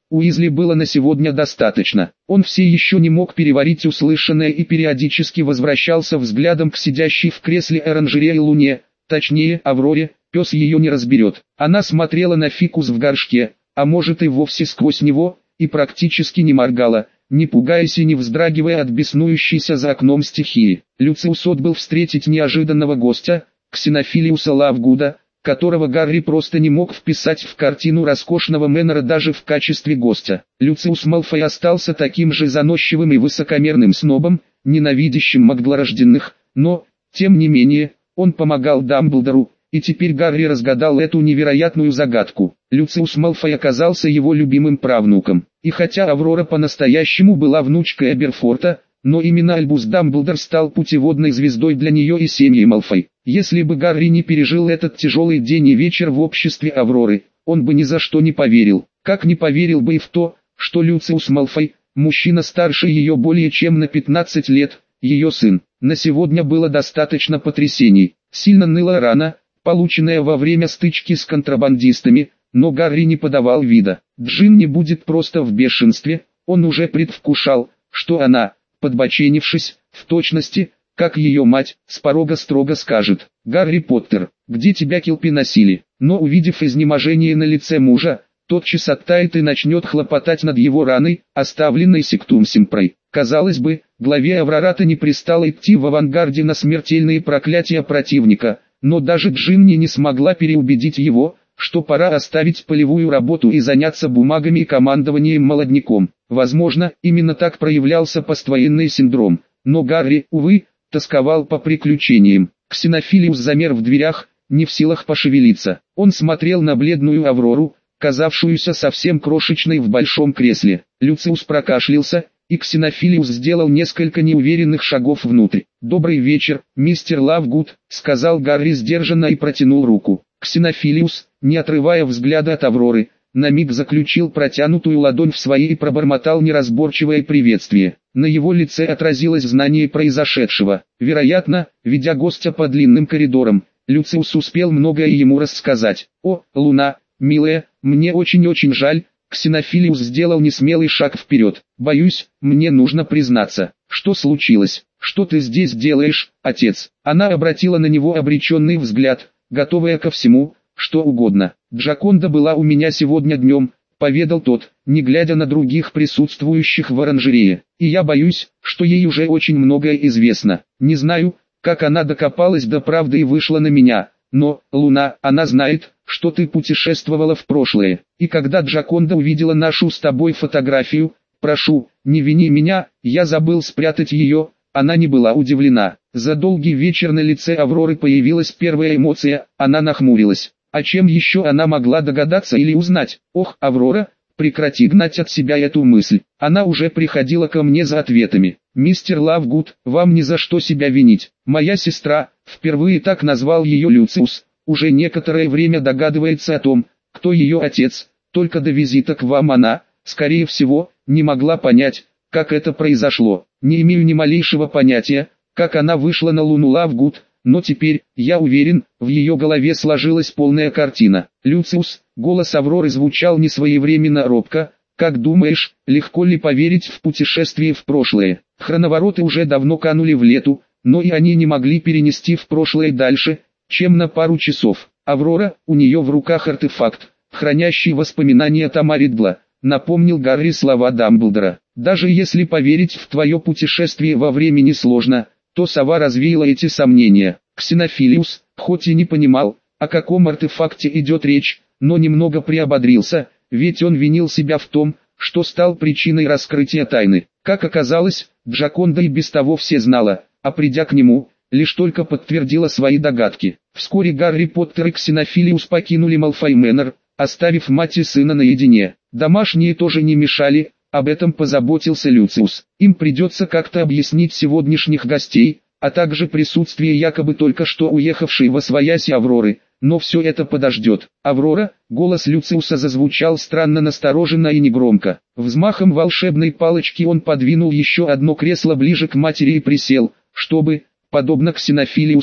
A: Уизли было на сегодня достаточно. Он все еще не мог переварить услышанное и периодически возвращался взглядом к сидящей в кресле оранжерее Луне, точнее Авроре. Пес ее не разберет. Она смотрела на фикус в горшке, а может и вовсе сквозь него, и практически не моргала, не пугаясь и не вздрагивая от беснующейся за окном стихии. Люциус отбыл встретить неожиданного гостя, Ксенофилиуса Лавгуда, которого Гарри просто не мог вписать в картину роскошного Мэннера даже в качестве гостя. Люциус Малфой остался таким же заносчивым и высокомерным снобом, ненавидящим магдлорожденных, но, тем не менее, он помогал Дамблдору, и теперь Гарри разгадал эту невероятную загадку. Люциус Малфой оказался его любимым правнуком. И хотя Аврора по-настоящему была внучкой Эберфорта, но именно Альбус Дамблдор стал путеводной звездой для нее и семьи Малфой. Если бы Гарри не пережил этот тяжелый день и вечер в обществе Авроры, он бы ни за что не поверил. Как не поверил бы и в то, что Люциус Малфой, мужчина старше ее более чем на пятнадцать лет, ее сын. На сегодня было достаточно потрясений. Сильно ныла рана, полученная во время стычки с контрабандистами, но Гарри не подавал вида. Джин не будет просто в бешенстве, он уже предвкушал, что она, подбоченившись, в точности, как ее мать, с порога строго скажет: «Гарри Поттер, где тебя килпи носили?» Но увидев изнеможение на лице мужа, тотчас оттает и начнет хлопотать над его раной, оставленной Сектум Симпрой. Казалось бы, главе Аврората не пристало идти в авангарде на смертельные проклятия противника, но даже Джинни не смогла переубедить его, что пора оставить полевую работу и заняться бумагами и командованием молодняком. Возможно, именно так проявлялся поствоенный синдром, но Гарри, увы, тосковал по приключениям. Ксенофилиус замер в дверях, не в силах пошевелиться. Он смотрел на бледную Аврору, казавшуюся совсем крошечной в большом кресле. Люциус прокашлялся, и Ксенофилиус сделал несколько неуверенных шагов внутрь. «Добрый вечер, мистер Лавгуд», — сказал Гарри сдержанно и протянул руку. Ксенофилиус, не отрывая взгляда от Авроры, на миг заключил протянутую ладонь в свои и пробормотал неразборчивое приветствие. На его лице отразилось знание произошедшего. Вероятно, ведя гостя по длинным коридорам, Люциус успел многое ему рассказать. «О, Луна, милая, мне очень-очень жаль». Ксенофилиус сделал несмелый шаг вперед. «Боюсь, мне нужно признаться». «Что случилось? Что ты здесь делаешь, отец?» Она обратила на него обреченный взгляд, готовая ко всему, что угодно. «Джаконда была у меня сегодня днем», — поведал тот, не глядя на других присутствующих в оранжерее. «И я боюсь, что ей уже очень многое известно. Не знаю, как она докопалась до правды и вышла на меня. Но, Луна, она знает, что ты путешествовала в прошлое. И когда Джаконда увидела нашу с тобой фотографию, прошу, не вини меня, я забыл спрятать ее». Она не была удивлена. За долгий вечер на лице Авроры появилась первая эмоция, она нахмурилась. А чем еще она могла догадаться или узнать? «Ох, Аврора, прекрати гнать от себя эту мысль». Она уже приходила ко мне за ответами. «Мистер Лавгуд, вам ни за что себя винить. Моя сестра, впервые так назвал ее Люциус, уже некоторое время догадывается о том, кто ее отец, только до визита к вам она, скорее всего, не могла понять, как это произошло. Не имею ни малейшего понятия, как она вышла на Луну, Лавгуд, но теперь, я уверен, в ее голове сложилась полная картина». «Люциус», голос Авроры звучал несвоевременно робко, «как думаешь, легко ли поверить в путешествие в прошлое?» Хроновороты уже давно канули в лету, но и они не могли перенести в прошлое дальше, чем на пару часов. «Аврора, у нее в руках артефакт, хранящий воспоминания Тома Риддла», напомнил Гарри слова Дамблдора. «Даже если поверить в твое путешествие во времени сложно, то сова развеяла эти сомнения». Ксенофилиус, хоть и не понимал, о каком артефакте идет речь, но немного приободрился, ведь он винил себя в том, что стал причиной раскрытия тайны. Как оказалось, Джаконда и без того все знала, а придя к нему, лишь только подтвердила свои догадки. Вскоре Гарри Поттер и Ксенофилиус покинули Малфой Мэннер, оставив мать и сына наедине. Домашние тоже не мешали, об этом позаботился Люциус. Им придется как-то объяснить сегодняшних гостей, а также присутствие якобы только что уехавшей восвояси Авроры, но все это подождет. «Аврора», голос Люциуса зазвучал странно настороженно и негромко. Взмахом волшебной палочки он подвинул еще одно кресло ближе к матери и присел, чтобы, подобно Ксенофилиусу,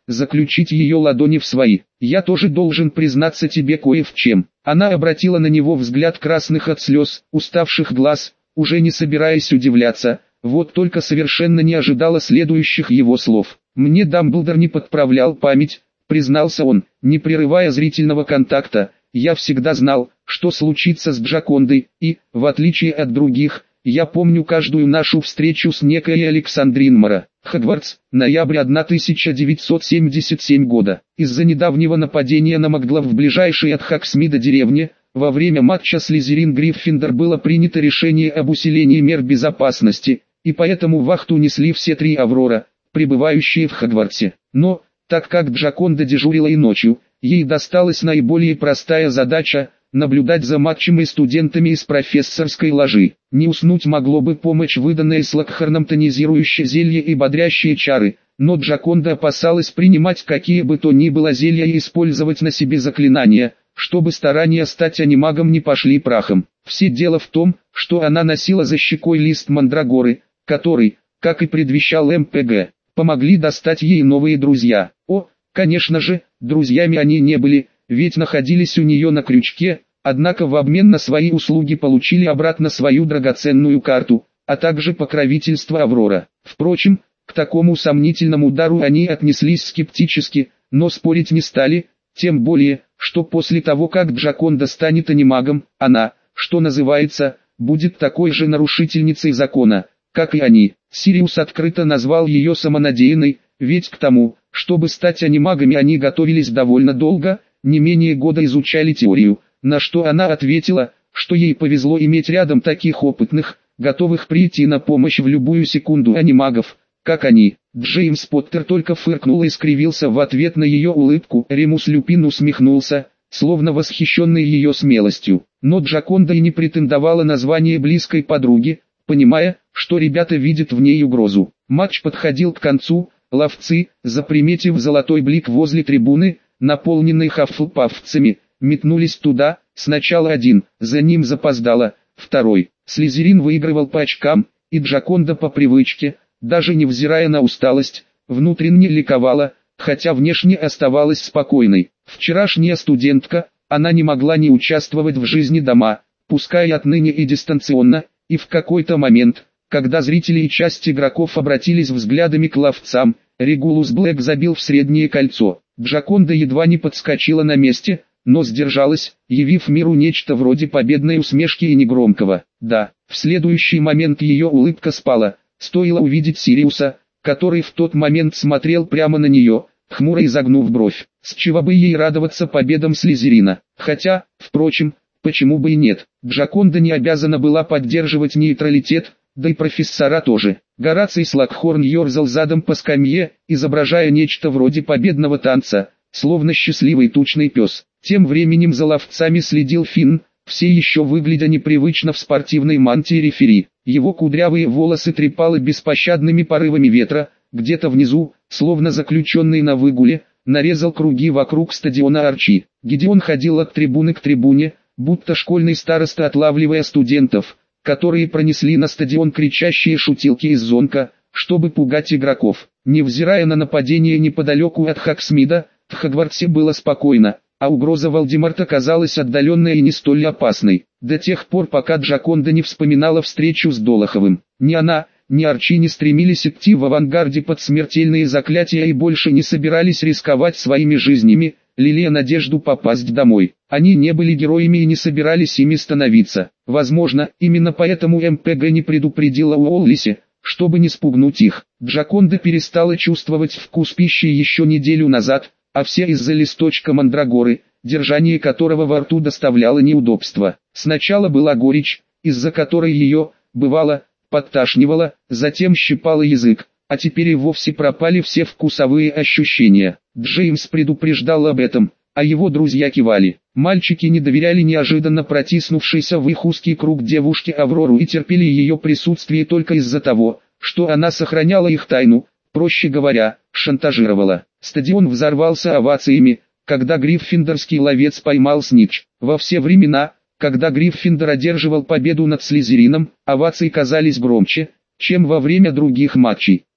A: заключить ее ладони в свои. «Я тоже должен признаться тебе кое в чем». Она обратила на него взгляд красных от слез, уставших глаз, уже не собираясь удивляться, вот только совершенно не ожидала следующих его слов. «Мне Дамблдор не подправлял память», признался он, не прерывая зрительного контакта. «Я всегда знал, что случится с Джакондой, и, в отличие от других, я помню каждую нашу встречу с некой Александрин Мора». Хогвартс, ноябрь тысяча девятьсот семьдесят седьмого года. Из-за недавнего нападения на Маглов в ближайшей от Хоксмида деревне, во время матча Слизерин-Гриффиндор было принято решение об усилении мер безопасности, и поэтому вахту несли все три Аврора, пребывающие в Хогвартсе. Но, так как Джаконда дежурила и ночью, ей досталась наиболее простая задача – наблюдать за матчем и студентами из профессорской ложи. Не уснуть могло бы помочь выданное Слокхорном тонизирующее зелье и бодрящие чары, но Джаконда опасалась принимать какие бы то ни было зелья и использовать на себе заклинания, чтобы старания стать анимагом не пошли прахом. Все дело в том, что она носила за щекой лист мандрагоры, который, как и предвещал эм пэ гэ, помогли достать ей новые друзья. О, конечно же, друзьями они не были, ведь находились у нее на крючке, однако в обмен на свои услуги получили обратно свою драгоценную карту, а также покровительство Аврора. Впрочем, к такому сомнительному дару они отнеслись скептически, но спорить не стали, тем более, что после того как Джаконда станет анимагом, она, что называется, будет такой же нарушительницей закона, как и они. Сириус открыто назвал ее самонадеянной, ведь к тому, чтобы стать анимагами они готовились довольно долго, не менее года изучали теорию, на что она ответила, что ей повезло иметь рядом таких опытных, готовых прийти на помощь в любую секунду анимагов, как они. Джеймс Поттер только фыркнул и скривился в ответ на ее улыбку. Ремус Люпин усмехнулся, словно восхищенный ее смелостью. Но Джаконда и не претендовала на звание близкой подруги, понимая, что ребята видят в ней угрозу. Матч подходил к концу, ловцы, заприметив золотой блик возле трибуны, наполненной хаффлпафцами, метнулись туда, сначала один, за ним запоздало, второй. Слизерин выигрывал по очкам, и Джаконда по привычке, даже невзирая на усталость, внутренне ликовала, хотя внешне оставалась спокойной. Вчерашняя студентка, она не могла не участвовать в жизни дома, пускай отныне и дистанционно, и в какой-то момент, когда зрители и часть игроков обратились взглядами к ловцам, Регулус Блэк забил в среднее кольцо. Джаконда едва не подскочила на месте, но сдержалась, явив миру нечто вроде победной усмешки и негромкого «да». В следующий момент ее улыбка спала, стоило увидеть Сириуса, который в тот момент смотрел прямо на нее, хмуро изогнув бровь. С чего бы ей радоваться победам Слизерина? Хотя, впрочем, почему бы и нет? Джаконда не обязана была поддерживать нейтралитет, да и профессора тоже. Гораций Слокхорн ерзал задом по скамье, изображая нечто вроде победного танца, словно счастливый тучный пес. Тем временем за ловцами следил Финн, все еще выглядя непривычно в спортивной мантии рефери. Его кудрявые волосы трепало беспощадными порывами ветра, где-то внизу, словно заключенный на выгуле, нарезал круги вокруг стадиона Арчи. Гидеон ходил от трибуны к трибуне, будто школьный староста, отлавливая студентов, которые пронесли на стадион кричащие шутилки из зонка, чтобы пугать игроков. Невзирая на нападение неподалеку от Хоксмида, в Хогвартсе было спокойно, а угроза Волдеморта казалась отдаленной и не столь опасной, до тех пор пока Джаконда не вспоминала встречу с Долоховым. Ни она, ни Арчи не стремились идти в авангарде под смертельные заклятия и больше не собирались рисковать своими жизнями, лелея надежду попасть домой. Они не были героями и не собирались ими становиться. Возможно, именно поэтому эм пэ гэ не предупредила Уоллисе, чтобы не спугнуть их. Джаконда перестала чувствовать вкус пищи еще неделю назад, а все из-за листочка мандрагоры, держание которого во рту доставляло неудобства. Сначала была горечь, из-за которой ее, бывало, подташнивало, затем щипало язык, а теперь и вовсе пропали все вкусовые ощущения. Джеймс предупреждал об этом, а его друзья кивали. Мальчики не доверяли неожиданно протиснувшейся в их узкий круг девушке Аврору и терпели ее присутствие только из-за того, что она сохраняла их тайну, проще говоря, шантажировала. Стадион взорвался овациями, когда гриффиндорский ловец поймал снитч. Во все времена, когда Гриффиндор одерживал победу над Слизерином, овации казались громче, чем во время других матчей.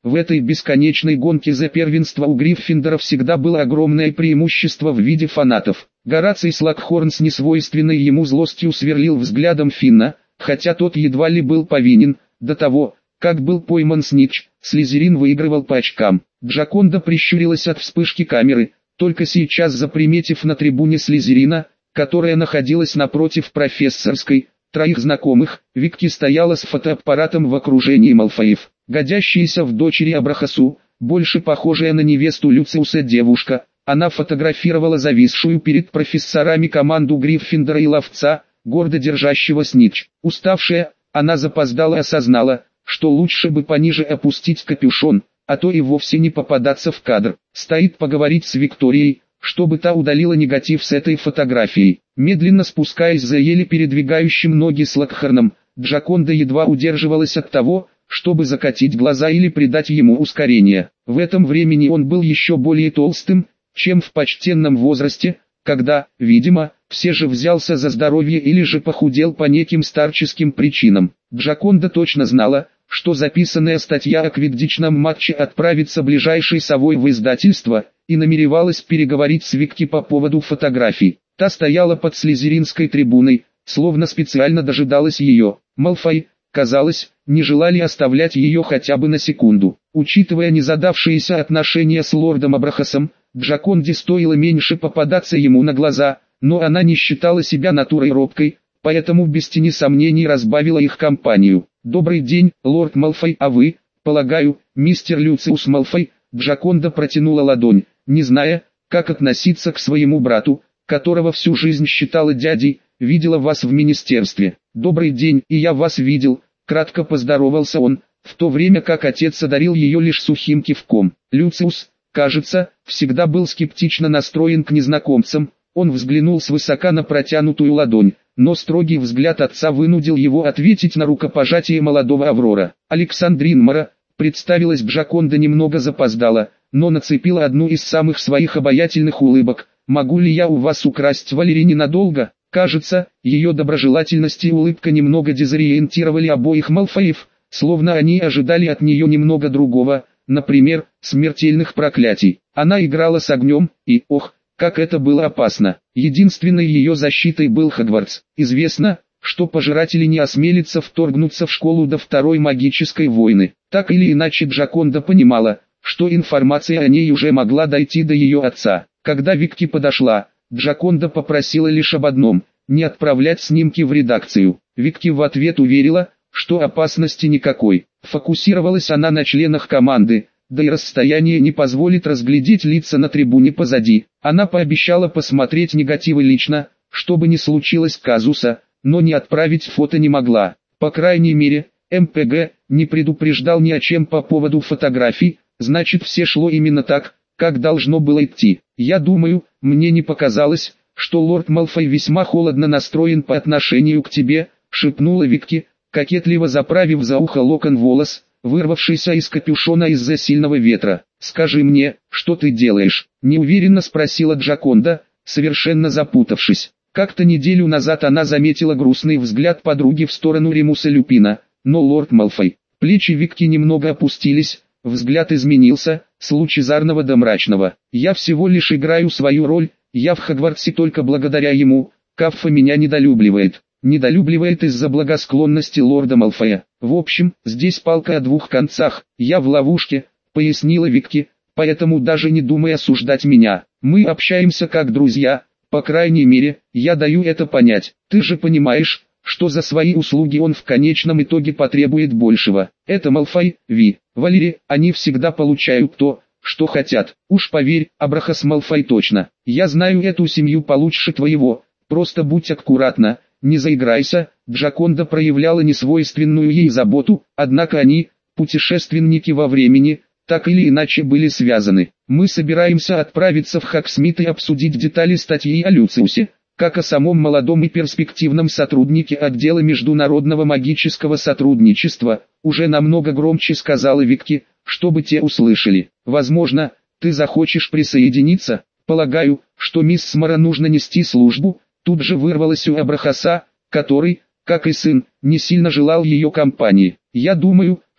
A: В этой бесконечной гонке за первенство у Гриффиндора всегда было огромное преимущество в виде фанатов. Гораций Слакхорн с несвойственной ему злостью сверлил взглядом Финна, хотя тот едва ли был повинен. До того, как был пойман Снитч, Слизерин выигрывал по очкам. Джаконда прищурилась от вспышки камеры, только сейчас заприметив на трибуне Слизерина, которая находилась напротив профессорской, троих знакомых. Викки стояла с фотоаппаратом в окружении Малфоев. Годящаяся в дочери Абрахасу, больше похожая на невесту Люциуса девушка, она фотографировала зависшую перед профессорами команду Гриффиндора и ловца, гордо держащего Снитч. Уставшая, она запоздала осознала, что лучше бы пониже опустить капюшон, а то и вовсе не попадаться в кадр. Стоит поговорить с Викторией, чтобы та удалила негатив с этой фотографией. Медленно спускаясь за еле передвигающим ноги Слакхорном, Джаконда едва удерживалась от того, чтобы закатить глаза или придать ему ускорение. В этом времени он был еще более толстым, чем в почтенном возрасте, когда, видимо, все же взялся за здоровье или же похудел по неким старческим причинам. Джаконда точно знала, что записанная статья о квиддичном матче отправится ближайшей совой в издательство, и намеревалась переговорить с Викки по поводу фотографий. Та стояла под слизеринской трибуной, словно специально дожидалась ее. Малфой, казалось, не желали оставлять ее хотя бы на секунду. Учитывая незадавшиеся отношения с лордом Абрахасом, Джаконде стоило меньше попадаться ему на глаза, но она не считала себя натурой робкой, поэтому без тени сомнений разбавила их компанию. «Добрый день, лорд Малфой, а вы, полагаю, мистер Люциус Малфой?» Джаконда протянула ладонь, не зная, как относиться к своему брату, которого всю жизнь считала дядей. «Видела вас в министерстве». «Добрый день, и я вас видел», — кратко поздоровался он, в то время как отец одарил ее лишь сухим кивком. Люциус, кажется, всегда был скептично настроен к незнакомцам. Он взглянул свысока на протянутую ладонь, но строгий взгляд отца вынудил его ответить на рукопожатие молодого Аврора. «Александрин Мара», представилась Джаконда немного запоздала, но нацепила одну из самых своих обаятельных улыбок. «Могу ли я у вас украсть Валерий ненадолго?» Кажется, ее доброжелательность и улыбка немного дезориентировали обоих Малфоев, словно они ожидали от нее немного другого, например, смертельных проклятий. Она играла с огнем, и, ох, как это было опасно. Единственной ее защитой был Хогвартс. Известно, что пожиратели не осмелятся вторгнуться в школу до Второй магической войны. Так или иначе Джаконда понимала, что информация о ней уже могла дойти до ее отца. Когда Викки подошла, Джаконда попросила лишь об одном – не отправлять снимки в редакцию. Викки в ответ уверила, что опасности никакой. Фокусировалась она на членах команды, да и расстояние не позволит разглядеть лица на трибуне позади. Она пообещала посмотреть негативы лично, чтобы не случилось казуса, но не отправить фото не могла. По крайней мере, эм пэ гэ не предупреждал ни о чем по поводу фотографий, значит все шло именно так, как должно было идти. «Я думаю, мне не показалось, что лорд Малфой весьма холодно настроен по отношению к тебе», — шепнула Викки, кокетливо заправив за ухо локон волос, вырвавшийся из капюшона из-за сильного ветра. «Скажи мне, что ты делаешь?» — неуверенно спросила Джаконда, совершенно запутавшись. Как-то неделю назад она заметила грустный взгляд подруги в сторону Ремуса Люпина, но лорд Малфой. Плечи Викки немного опустились, взгляд изменился, с лучезарного до мрачного. «Я всего лишь играю свою роль, я в Хогвартсе только благодаря ему, Каффа меня недолюбливает». Недолюбливает из-за благосклонности лорда Малфоя. «В общем, здесь палка о двух концах, я в ловушке», — пояснила Викки, «поэтому даже не думай осуждать меня. Мы общаемся как друзья, по крайней мере, я даю это понять. Ты же понимаешь, что за свои услуги он в конечном итоге потребует большего. Это Малфой, Ви, Валери, они всегда получают то, что хотят. Уж поверь, Абрахас Малфой точно. Я знаю эту семью получше твоего, просто будь аккуратна, не заиграйся». Джаконда проявляла несвойственную ей заботу, однако они, путешественники во времени, так или иначе были связаны. «Мы собираемся отправиться в Хогсмит и обсудить детали статьи о Люциусе, как о самом молодом и перспективном сотруднике отдела международного магического сотрудничества», уже намного громче сказала Викки, чтобы те услышали. «Возможно, ты захочешь присоединиться. Полагаю, что мисс Мара нужно нести службу». Тут же вырвалось у Абрахаса, который, как и сын, не сильно желал ее компании. «Я думаю,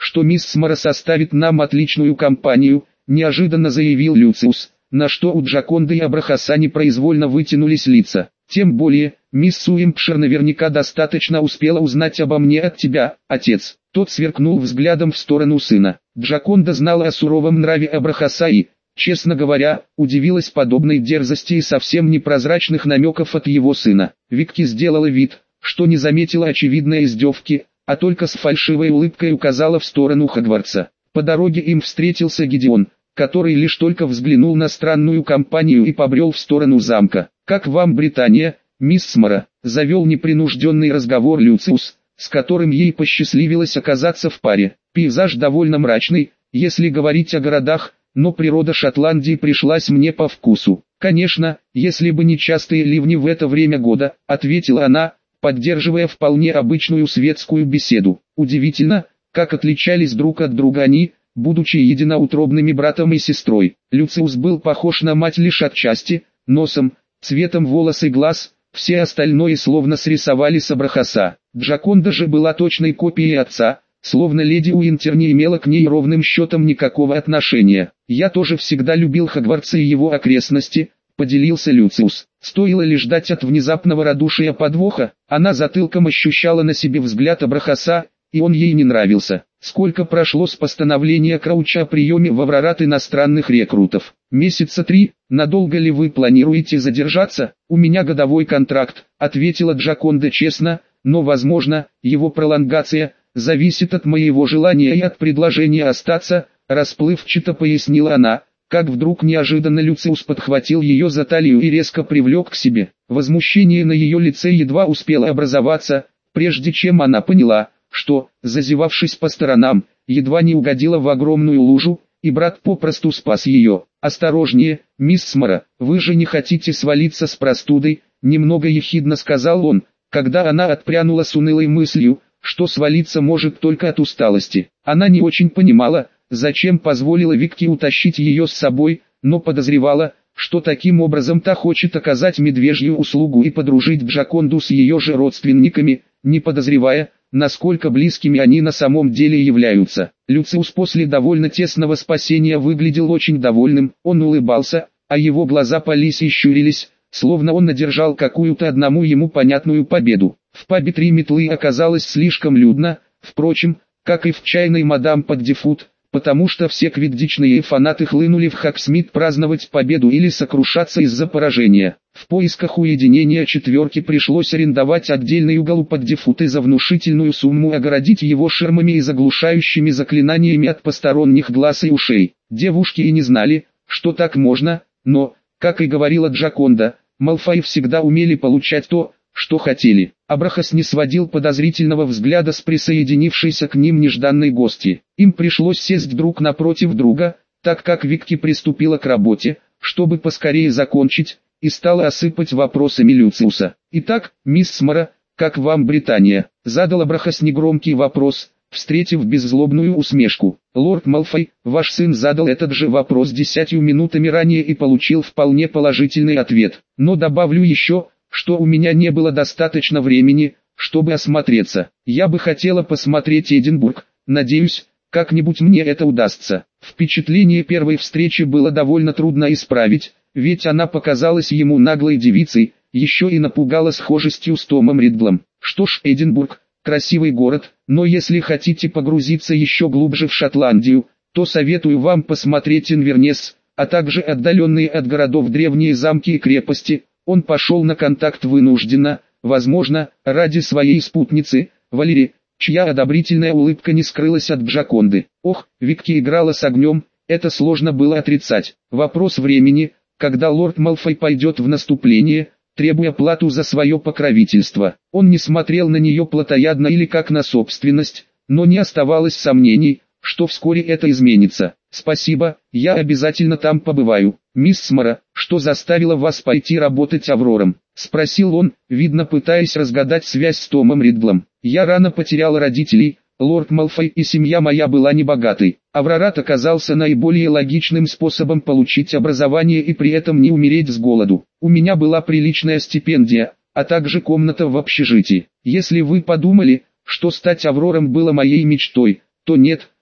A: что мисс Смара составит нам отличную компанию», — неожиданно заявил Люциус, на что у Джаконды и Абрахаса непроизвольно вытянулись лица. «Тем более, мисс Уимпшир наверняка достаточно успела узнать обо мне от тебя, отец». Тот сверкнул взглядом в сторону сына. Джаконда знала о суровом нраве Абрахаса и, честно говоря, удивилась подобной дерзости и совсем непрозрачных намеков от его сына. Викки сделала вид, что не заметила очевидной издевки, а только с фальшивой улыбкой указала в сторону Хогвартса. По дороге им встретился Гидеон, который лишь только взглянул на странную компанию и побрел в сторону замка. «Как вам Британия, мисс Смара?» — завел непринужденный разговор Люциус, с которым ей посчастливилось оказаться в паре. «Пейзаж довольно мрачный, если говорить о городах, но природа Шотландии пришлась мне по вкусу. Конечно, если бы не частые ливни в это время года», — ответила она, поддерживая вполне обычную светскую беседу. Удивительно, как отличались друг от друга они, будучи единоутробными братом и сестрой. Люциус был похож на мать лишь отчасти, носом, цветом волос и глаз, все остальное словно срисовали с Абрахаса. Джаконда же была точной копией отца, словно леди Уинтер не имела к ней ровным счетом никакого отношения. «Я тоже всегда любил Хогвартс и его окрестности», — поделился Люциус. Стоило ли ждать от внезапного радушия подвоха, она затылком ощущала на себе взгляд Абрахаса, и он ей не нравился. «Сколько прошло с постановления Крауча о приеме в Аврорат иностранных рекрутов?» «Месяца три. Надолго ли вы планируете задержаться?» «У меня годовой контракт», — ответила Джаконда честно, «но возможно, его пролонгация зависит от моего желания и от предложения остаться», — расплывчато пояснила она, как вдруг неожиданно Люциус подхватил ее за талию и резко привлек к себе. Возмущение на ее лице едва успело образоваться, прежде чем она поняла, что, зазевавшись по сторонам, едва не угодила в огромную лужу, и брат попросту спас ее. «Осторожнее, мисс Смара, вы же не хотите свалиться с простудой», — немного ехидно сказал он, когда она отпрянула с унылой мыслью, что свалиться может только от усталости. Она не очень понимала, зачем позволила Викки утащить ее с собой, но подозревала, что таким образом та хочет оказать медвежью услугу и подружить Джаконду с ее же родственниками, не подозревая, насколько близкими они на самом деле являются. Люциус после довольно тесного спасения выглядел очень довольным, он улыбался, а его глаза пались и щурились, словно он одержал какую-то одному ему понятную победу. В пабе «Три метлы» оказалось слишком людно, впрочем, как и в чайной мадам Поддифут, потому что все квиддичные фанаты хлынули в Хоксмит праздновать победу или сокрушаться из-за поражения. В поисках уединения четверке пришлось арендовать отдельный угол у Поддифут и за внушительную сумму огородить его ширмами и заглушающими заклинаниями от посторонних глаз и ушей. Девушки и не знали, что так можно, но, как и говорила Джаконда, Малфои всегда умели получать то, что хотели. Абрахас не сводил подозрительного взгляда с присоединившейся к ним нежданной гости. Им пришлось сесть друг напротив друга, так как Викки приступила к работе, чтобы поскорее закончить, и стала осыпать вопросами Люциуса. «Итак, мисс Смара, как вам Британия?» — задал Абрахас негромкий вопрос, встретив беззлобную усмешку. «Лорд Малфой, ваш сын задал этот же вопрос десятью минутами ранее и получил вполне положительный ответ. Но добавлю еще, что у меня не было достаточно времени, чтобы осмотреться. Я бы хотела посмотреть Эдинбург, надеюсь, как-нибудь мне это удастся». Впечатление первой встречи было довольно трудно исправить, ведь она показалась ему наглой девицей, еще и напугала схожестью с Томом Риддлом. «Что ж, Эдинбург, красивый город, но если хотите погрузиться еще глубже в Шотландию, то советую вам посмотреть Инвернесс, а также отдаленные от городов древние замки и крепости». Он пошел на контакт вынужденно, возможно, ради своей спутницы, Валери, чья одобрительная улыбка не скрылась от Джаконды. Ох, Викки играла с огнем, это сложно было отрицать. Вопрос времени, когда лорд Малфой пойдет в наступление, требуя плату за свое покровительство. Он не смотрел на нее плотоядно или как на собственность, но не оставалось сомнений, что вскоре это изменится. «Спасибо, я обязательно там побываю». «Мисс Смара, что заставило вас пойти работать Аврором?» — спросил он, видно пытаясь разгадать связь с Томом Риддлом. «Я рано потерял родителей, лорд Малфой, и семья моя была небогатой. Аврорат оказался наиболее логичным способом получить образование и при этом не умереть с голоду. У меня была приличная стипендия, а также комната в общежитии. Если вы подумали, что стать Аврором было моей мечтой, то нет,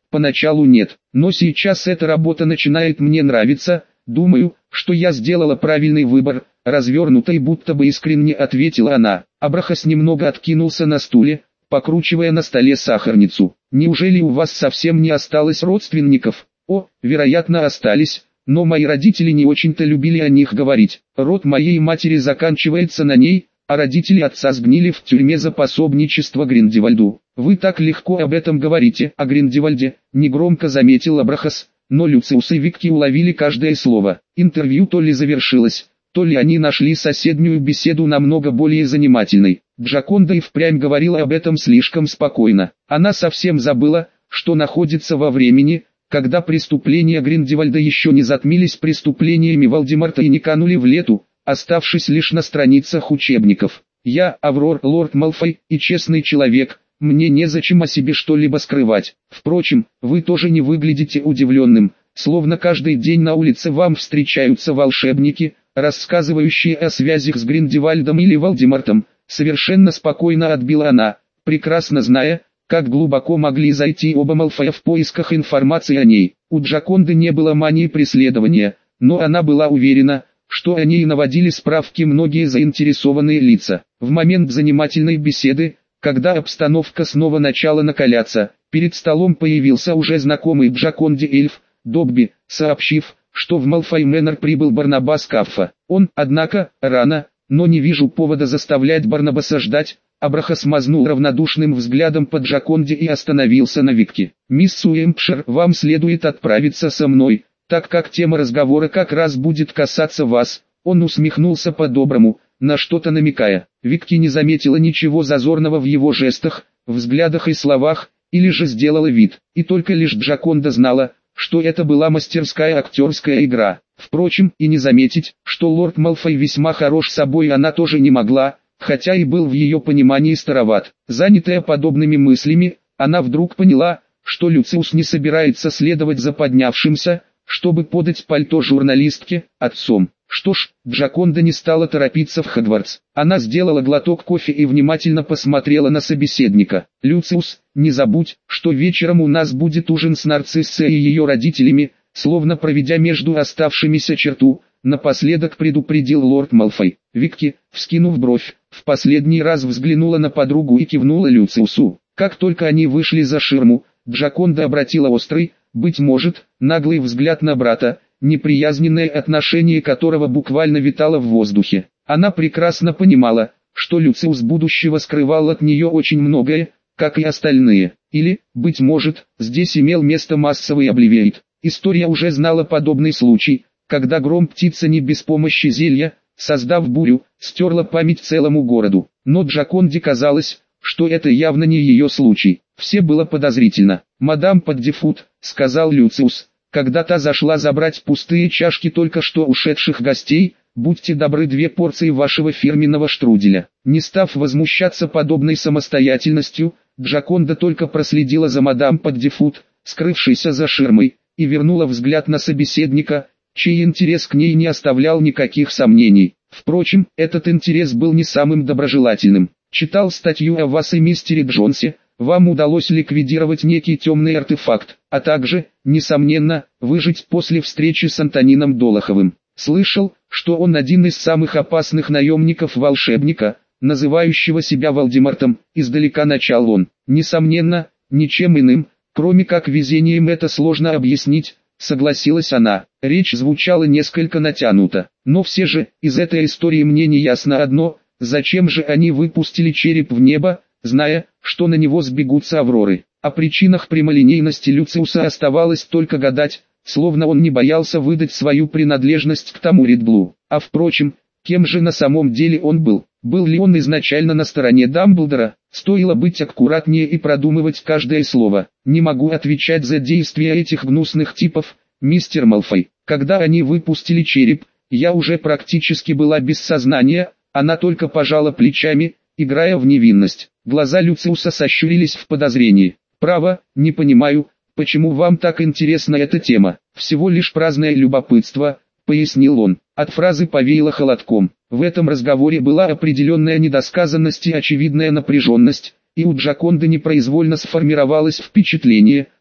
A: Поначалу нет, но сейчас эта работа начинает мне нравиться, думаю, что я сделала правильный выбор, развернуто и будто бы искренне ответила она. Абрахас немного откинулся на стуле, покручивая на столе сахарницу. Неужели у вас совсем не осталось родственников? О, вероятно остались, но мои родители не очень-то любили о них говорить. Род моей матери заканчивается на ней, а родители отца сгнили в тюрьме за пособничество Гриндевальду. Вы так легко об этом говорите, о Гриндевальде, негромко заметил Абрахас, но Люциус и Викки уловили каждое слово. Интервью то ли завершилось, то ли они нашли соседнюю беседу намного более занимательной. Джаконда и впрямь говорила об этом слишком спокойно. Она совсем забыла, что находится во времени, когда преступления Гриндевальда еще не затмились преступлениями Волдемарта и не канули в лету, оставшись лишь на страницах учебников. Я, Аврор Лорд Малфой, и честный человек, мне незачем о себе что-либо скрывать. Впрочем, вы тоже не выглядите удивленным, словно каждый день на улице вам встречаются волшебники, рассказывающие о связях с Гриндевальдом или Волдемартом. Совершенно спокойно отбила она, прекрасно зная, как глубоко могли зайти оба Малфоя в поисках информации о ней. У Джаконды не было мании преследования, но она была уверена, что о ней наводили справки многие заинтересованные лица. В момент занимательной беседы, когда обстановка снова начала накаляться, перед столом появился уже знакомый Джаконде эльф, Добби, сообщив, что в Малфой Мэннер прибыл Барнабас Каффа. Он, однако, рано, но не вижу повода заставлять Барнабаса ждать. Абрахас мазнул равнодушным взглядом по Джаконде и остановился на Викке. «Мисс Уэмпшир, вам следует отправиться со мной, так как тема разговора как раз будет касаться вас». Он усмехнулся по-доброму, на что-то намекая. Викки не заметила ничего зазорного в его жестах, взглядах и словах, или же сделала вид. И только лишь Джаконда знала, что это была мастерская актерская игра. Впрочем, и не заметить, что лорд Малфой весьма хорош собой она тоже не могла, хотя и был в ее понимании староват. Занятая подобными мыслями, она вдруг поняла, что Люциус не собирается следовать за поднявшимся, чтобы подать пальто журналистке, отцом. Что ж, Джаконда не стала торопиться в Хогвартс. Она сделала глоток кофе и внимательно посмотрела на собеседника. «Люциус, не забудь, что вечером у нас будет ужин с Нарциссой и ее родителями», словно проведя между оставшимися черту, напоследок предупредил лорд Малфой. Викки, вскинув бровь, в последний раз взглянула на подругу и кивнула Люциусу. Как только они вышли за ширму, Джаконда обратила острый, быть может, наглый взгляд на брата, неприязненное отношение которого буквально витало в воздухе. Она прекрасно понимала, что Люциус будущего скрывал от нее очень многое, как и остальные. Или, быть может, здесь имел место массовый обливиейт. История уже знала подобный случай, когда гром-птица не без помощи зелья, создав бурю, стерла память целому городу. Но Джаконде казалось, что это явно не ее случай. Все было подозрительно. «Мадам Паддифуд», — сказал Люциус, когда та зашла забрать пустые чашки только что ушедших гостей, «будьте добры, две порции вашего фирменного штруделя». Не став возмущаться подобной самостоятельностью, Джаконда только проследила за мадам Паддифуд, скрывшейся за ширмой, и вернула взгляд на собеседника, чей интерес к ней не оставлял никаких сомнений. Впрочем, этот интерес был не самым доброжелательным. «Читал статью о вас и мистере Джонсе, вам удалось ликвидировать некий темный артефакт, а также, несомненно, выжить после встречи с Антонином Долоховым. Слышал, что он один из самых опасных наемников волшебника, называющего себя Волдемартом», издалека начал он. «Несомненно, ничем иным, кроме как везением это сложно объяснить», согласилась она. Речь звучала несколько натянуто, но все же, из этой истории мне не ясно одно, зачем же они выпустили череп в небо, зная, что на него сбегутся авроры. О причинах прямолинейности Люциуса оставалось только гадать, словно он не боялся выдать свою принадлежность к тому Редблу. А впрочем, кем же на самом деле он был? Был ли он изначально на стороне Дамблдора? Стоило быть аккуратнее и продумывать каждое слово. «Не могу отвечать за действия этих гнусных типов, мистер Малфой. Когда они выпустили череп, я уже практически была без сознания». Она только пожала плечами, играя в невинность. Глаза Люциуса сощурились в подозрении. «Право, не понимаю, почему вам так интересна эта тема. Всего лишь праздное любопытство», — пояснил он. От фразы повеяло холодком. В этом разговоре была определенная недосказанность и очевидная напряженность, и у Джаконды непроизвольно сформировалось впечатление,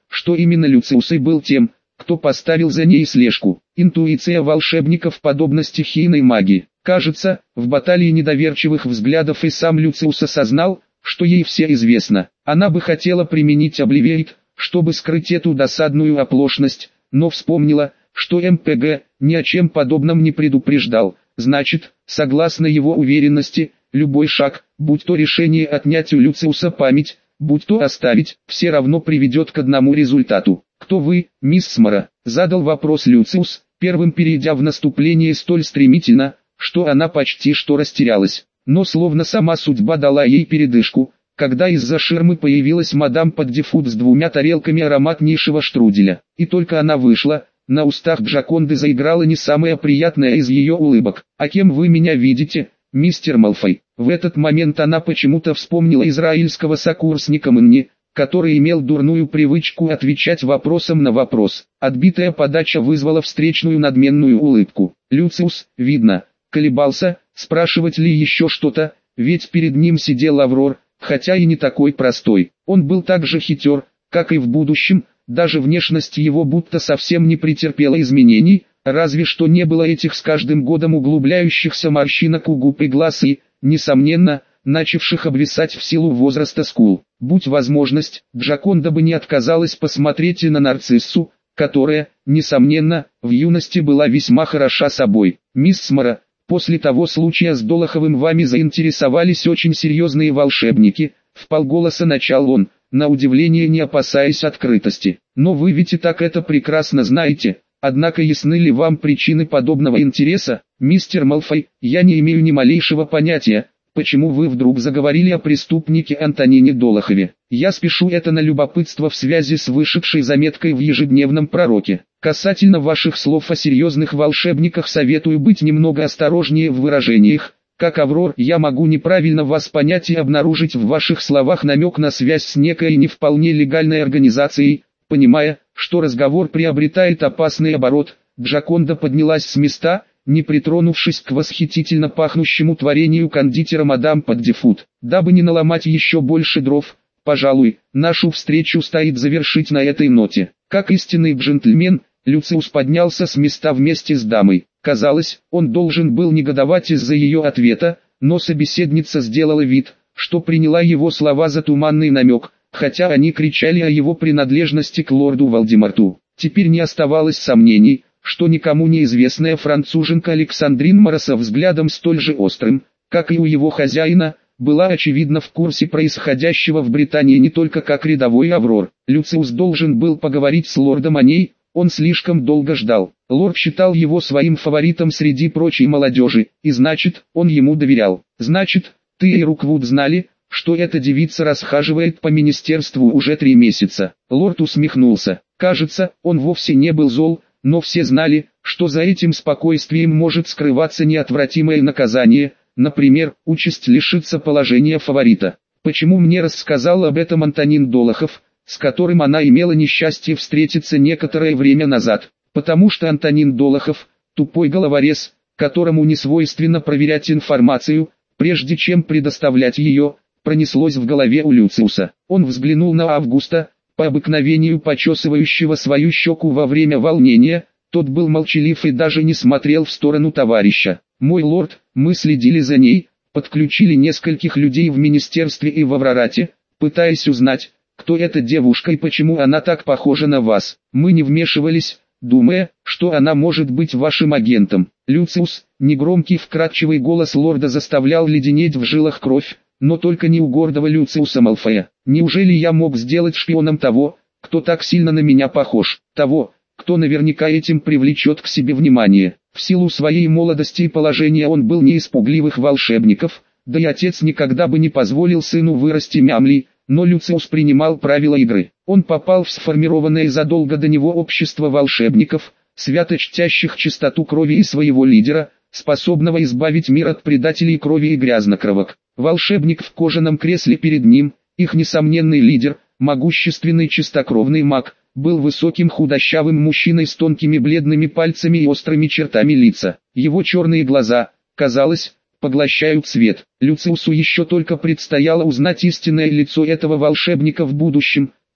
A: что именно Люциус и был тем, кто поставил за ней слежку. Интуиция волшебников подобна стихийной магии. Кажется, в баталии недоверчивых взглядов и сам Люциус осознал, что ей все известно. Она бы хотела применить Обливиейт, чтобы скрыть эту досадную оплошность, но вспомнила, что эм пэ гэ ни о чем подобном не предупреждал. Значит, согласно его уверенности, любой шаг, будь то решение отнять у Люциуса память, будь то оставить, все равно приведет к одному результату. «Кто вы, мисс Смара?» – задал вопрос Люциус, первым перейдя в наступление столь стремительно, что она почти что растерялась. Но словно сама судьба дала ей передышку, когда из-за ширмы появилась мадам Паддифуд с двумя тарелками ароматнейшего штруделя. И только она вышла, на устах Джаконды заиграла не самая приятная из ее улыбок. «А кем вы меня видите, мистер Малфой?» В этот момент она почему-то вспомнила израильского сокурсника Мэнни, который имел дурную привычку отвечать вопросом на вопрос. Отбитая подача вызвала встречную надменную улыбку. Люциус, видно, колебался, спрашивать ли еще что-то, ведь перед ним сидел Аврор, хотя и не такой простой. Он был так же хитер, как и в будущем, даже внешность его будто совсем не претерпела изменений, разве что не было этих с каждым годом углубляющихся морщинок у губ и глаз и, несомненно, начавших обвисать в силу возраста скул. Будь возможность, Джаконда бы не отказалась посмотреть и на Нарциссу, которая, несомненно, в юности была весьма хороша собой. «Мисс Смара, после того случая с Долоховым вами заинтересовались очень серьезные волшебники», вполголоса начал он, на удивление не опасаясь открытости. «Но вы ведь и так это прекрасно знаете. Однако ясны ли вам причины подобного интереса, мистер Малфой? Я не имею ни малейшего понятия, почему вы вдруг заговорили о преступнике Антонине Долохове. Я спешу это на любопытство в связи с вышедшей заметкой в ежедневном пророке. Касательно ваших слов о серьезных волшебниках советую быть немного осторожнее в выражениях. Как Аврор, я могу неправильно вас понять и обнаружить в ваших словах намек на связь с некой не вполне легальной организацией. Понимая, что разговор приобретает опасный оборот, Джаконда поднялась с места, не притронувшись к восхитительно пахнущему творению кондитера мадам Паддифуд. Дабы не наломать еще больше дров, пожалуй, нашу встречу стоит завершить на этой ноте. Как истинный джентльмен, Люциус поднялся с места вместе с дамой. Казалось, он должен был негодовать из-за ее ответа, но собеседница сделала вид, что приняла его слова за туманный намек, хотя они кричали о его принадлежности к лорду Волдеморту. Теперь не оставалось сомнений, что никому неизвестная француженка Александрин Мара со взглядом столь же острым, как и у его хозяина, была очевидно в курсе происходящего в Британии не только как рядовой Аврор. Люциус должен был поговорить с лордом о ней, он слишком долго ждал. Лорд считал его своим фаворитом среди прочей молодежи, и значит, он ему доверял. «Значит, ты и Руквуд знали, что эта девица расхаживает по министерству уже три месяца?» Лорд усмехнулся. Кажется, он вовсе не был зол, но все знали, что за этим спокойствием может скрываться неотвратимое наказание, например, участь лишиться положения фаворита. Почему мне рассказал об этом Антонин Долохов, с которым она имела несчастье встретиться некоторое время назад? Потому что Антонин Долохов, тупой головорез, которому не свойственно проверять информацию, прежде чем предоставлять ее, пронеслось в голове у Люциуса. Он взглянул на Августа, по обыкновению почесывающего свою щеку во время волнения, тот был молчалив и даже не смотрел в сторону товарища. «Мой лорд, мы следили за ней, подключили нескольких людей в министерстве и в Аврорате, пытаясь узнать, кто эта девушка и почему она так похожа на вас. Мы не вмешивались, думая, что она может быть вашим агентом». Люциус, негромкий вкрадчивый голос лорда заставлял леденеть в жилах кровь, но только не у гордого Люциуса Малфоя. «Неужели я мог сделать шпионом того, кто так сильно на меня похож, того, кто наверняка этим привлечет к себе внимание?» В силу своей молодости и положения он был не из пугливых волшебников, да и отец никогда бы не позволил сыну вырасти мямли, но Люциус принимал правила игры. Он попал в сформированное задолго до него общество волшебников, свято чтящих чистоту крови и своего лидера, способного избавить мир от предателей крови и грязнокровок. Волшебник в кожаном кресле перед ним, их несомненный лидер, могущественный чистокровный маг, был высоким худощавым мужчиной с тонкими бледными пальцами и острыми чертами лица. Его черные глаза, казалось, поглощают свет. Люциусу еще только предстояло узнать истинное лицо этого волшебника в будущем,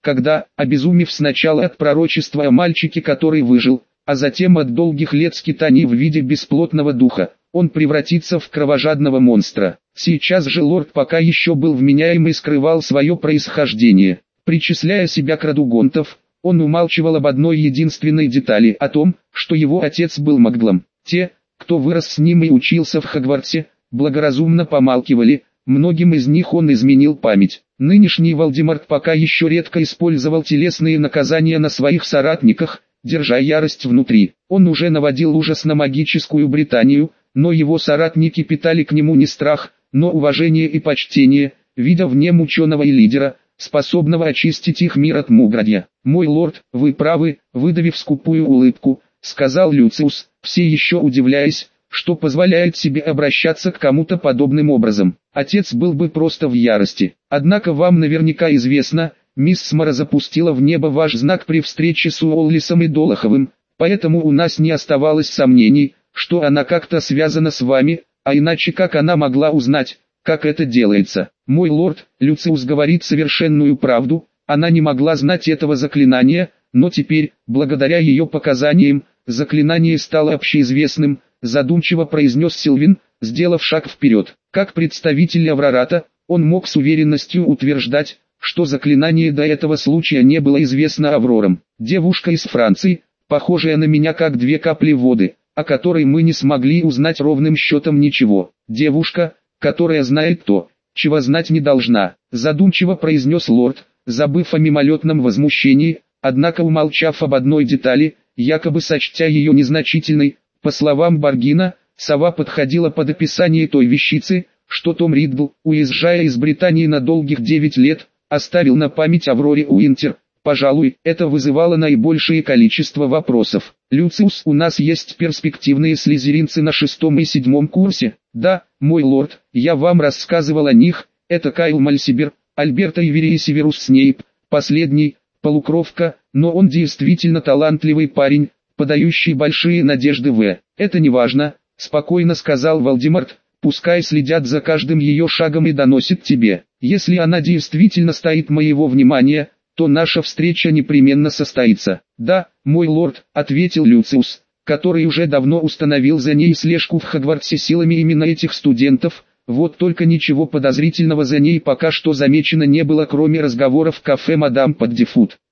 A: когда, обезумев сначала от пророчества о мальчике, который выжил, а затем от долгих лет скитаний в виде бесплотного духа, он превратится в кровожадного монстра. Сейчас же лорд пока еще был вменяем и скрывал свое происхождение. Причисляя себя к роду Гонтов, он умалчивал об одной единственной детали, о том, что его отец был маглом. Те, кто вырос с ним и учился в Хогвартсе, благоразумно помалкивали, многим из них он изменил память. Нынешний Волдеморт пока еще редко использовал телесные наказания на своих соратниках, держа ярость внутри. Он уже наводил ужас на магическую Британию, но его соратники питали к нему не страх, но уважение и почтение, видя в нем ученого и лидера, способного очистить их мир от муградья. «Мой лорд, вы правы», выдавив скупую улыбку, сказал Люциус, все еще удивляясь, что позволяет себе обращаться к кому-то подобным образом. Отец был бы просто в ярости. Однако вам наверняка известно, мисс Смара запустила в небо ваш знак при встрече с Уоллисом и Долоховым, поэтому у нас не оставалось сомнений, что она как-то связана с вами, а иначе как она могла узнать, как это делается. Мой лорд, Люциус говорит совершенную правду, она не могла знать этого заклинания, но теперь, благодаря ее показаниям, заклинание стало общеизвестным, задумчиво произнес Сильвин, сделав шаг вперед. Как представитель Аврората, он мог с уверенностью утверждать, что заклинание до этого случая не было известно Аврорам. Девушка из Франции, похожая на меня как две капли воды, о которой мы не смогли узнать ровным счетом ничего. Девушка, которая знает то, чего знать не должна, задумчиво произнес лорд, забыв о мимолетном возмущении, однако умолчав об одной детали, якобы сочтя ее незначительной. По словам Баргина, сова подходила под описание той вещицы, что Том Риддл, уезжая из Британии на долгих девять лет, оставил на память Авроре Уинтер. Пожалуй, это вызывало наибольшее количество вопросов. Люциус, у нас есть перспективные слизеринцы на шестом и седьмом курсе. Да, мой лорд, я вам рассказывал о них. Это Кайл Мальсибер, Альберта Ивери и Северус Снейп. Последний, полукровка, но он действительно талантливый парень, подающий большие надежды в. Это не важно, спокойно сказал Волдеморт, пускай следят за каждым ее шагом и доносят тебе. Если она действительно стоит моего внимания, то наша встреча непременно состоится. Да, мой лорд, ответил Люциус, который уже давно установил за ней слежку в Хогвартсе силами именно этих студентов. Вот только ничего подозрительного за ней пока что замечено не было, кроме разговоров в кафе мадам Паддифуд.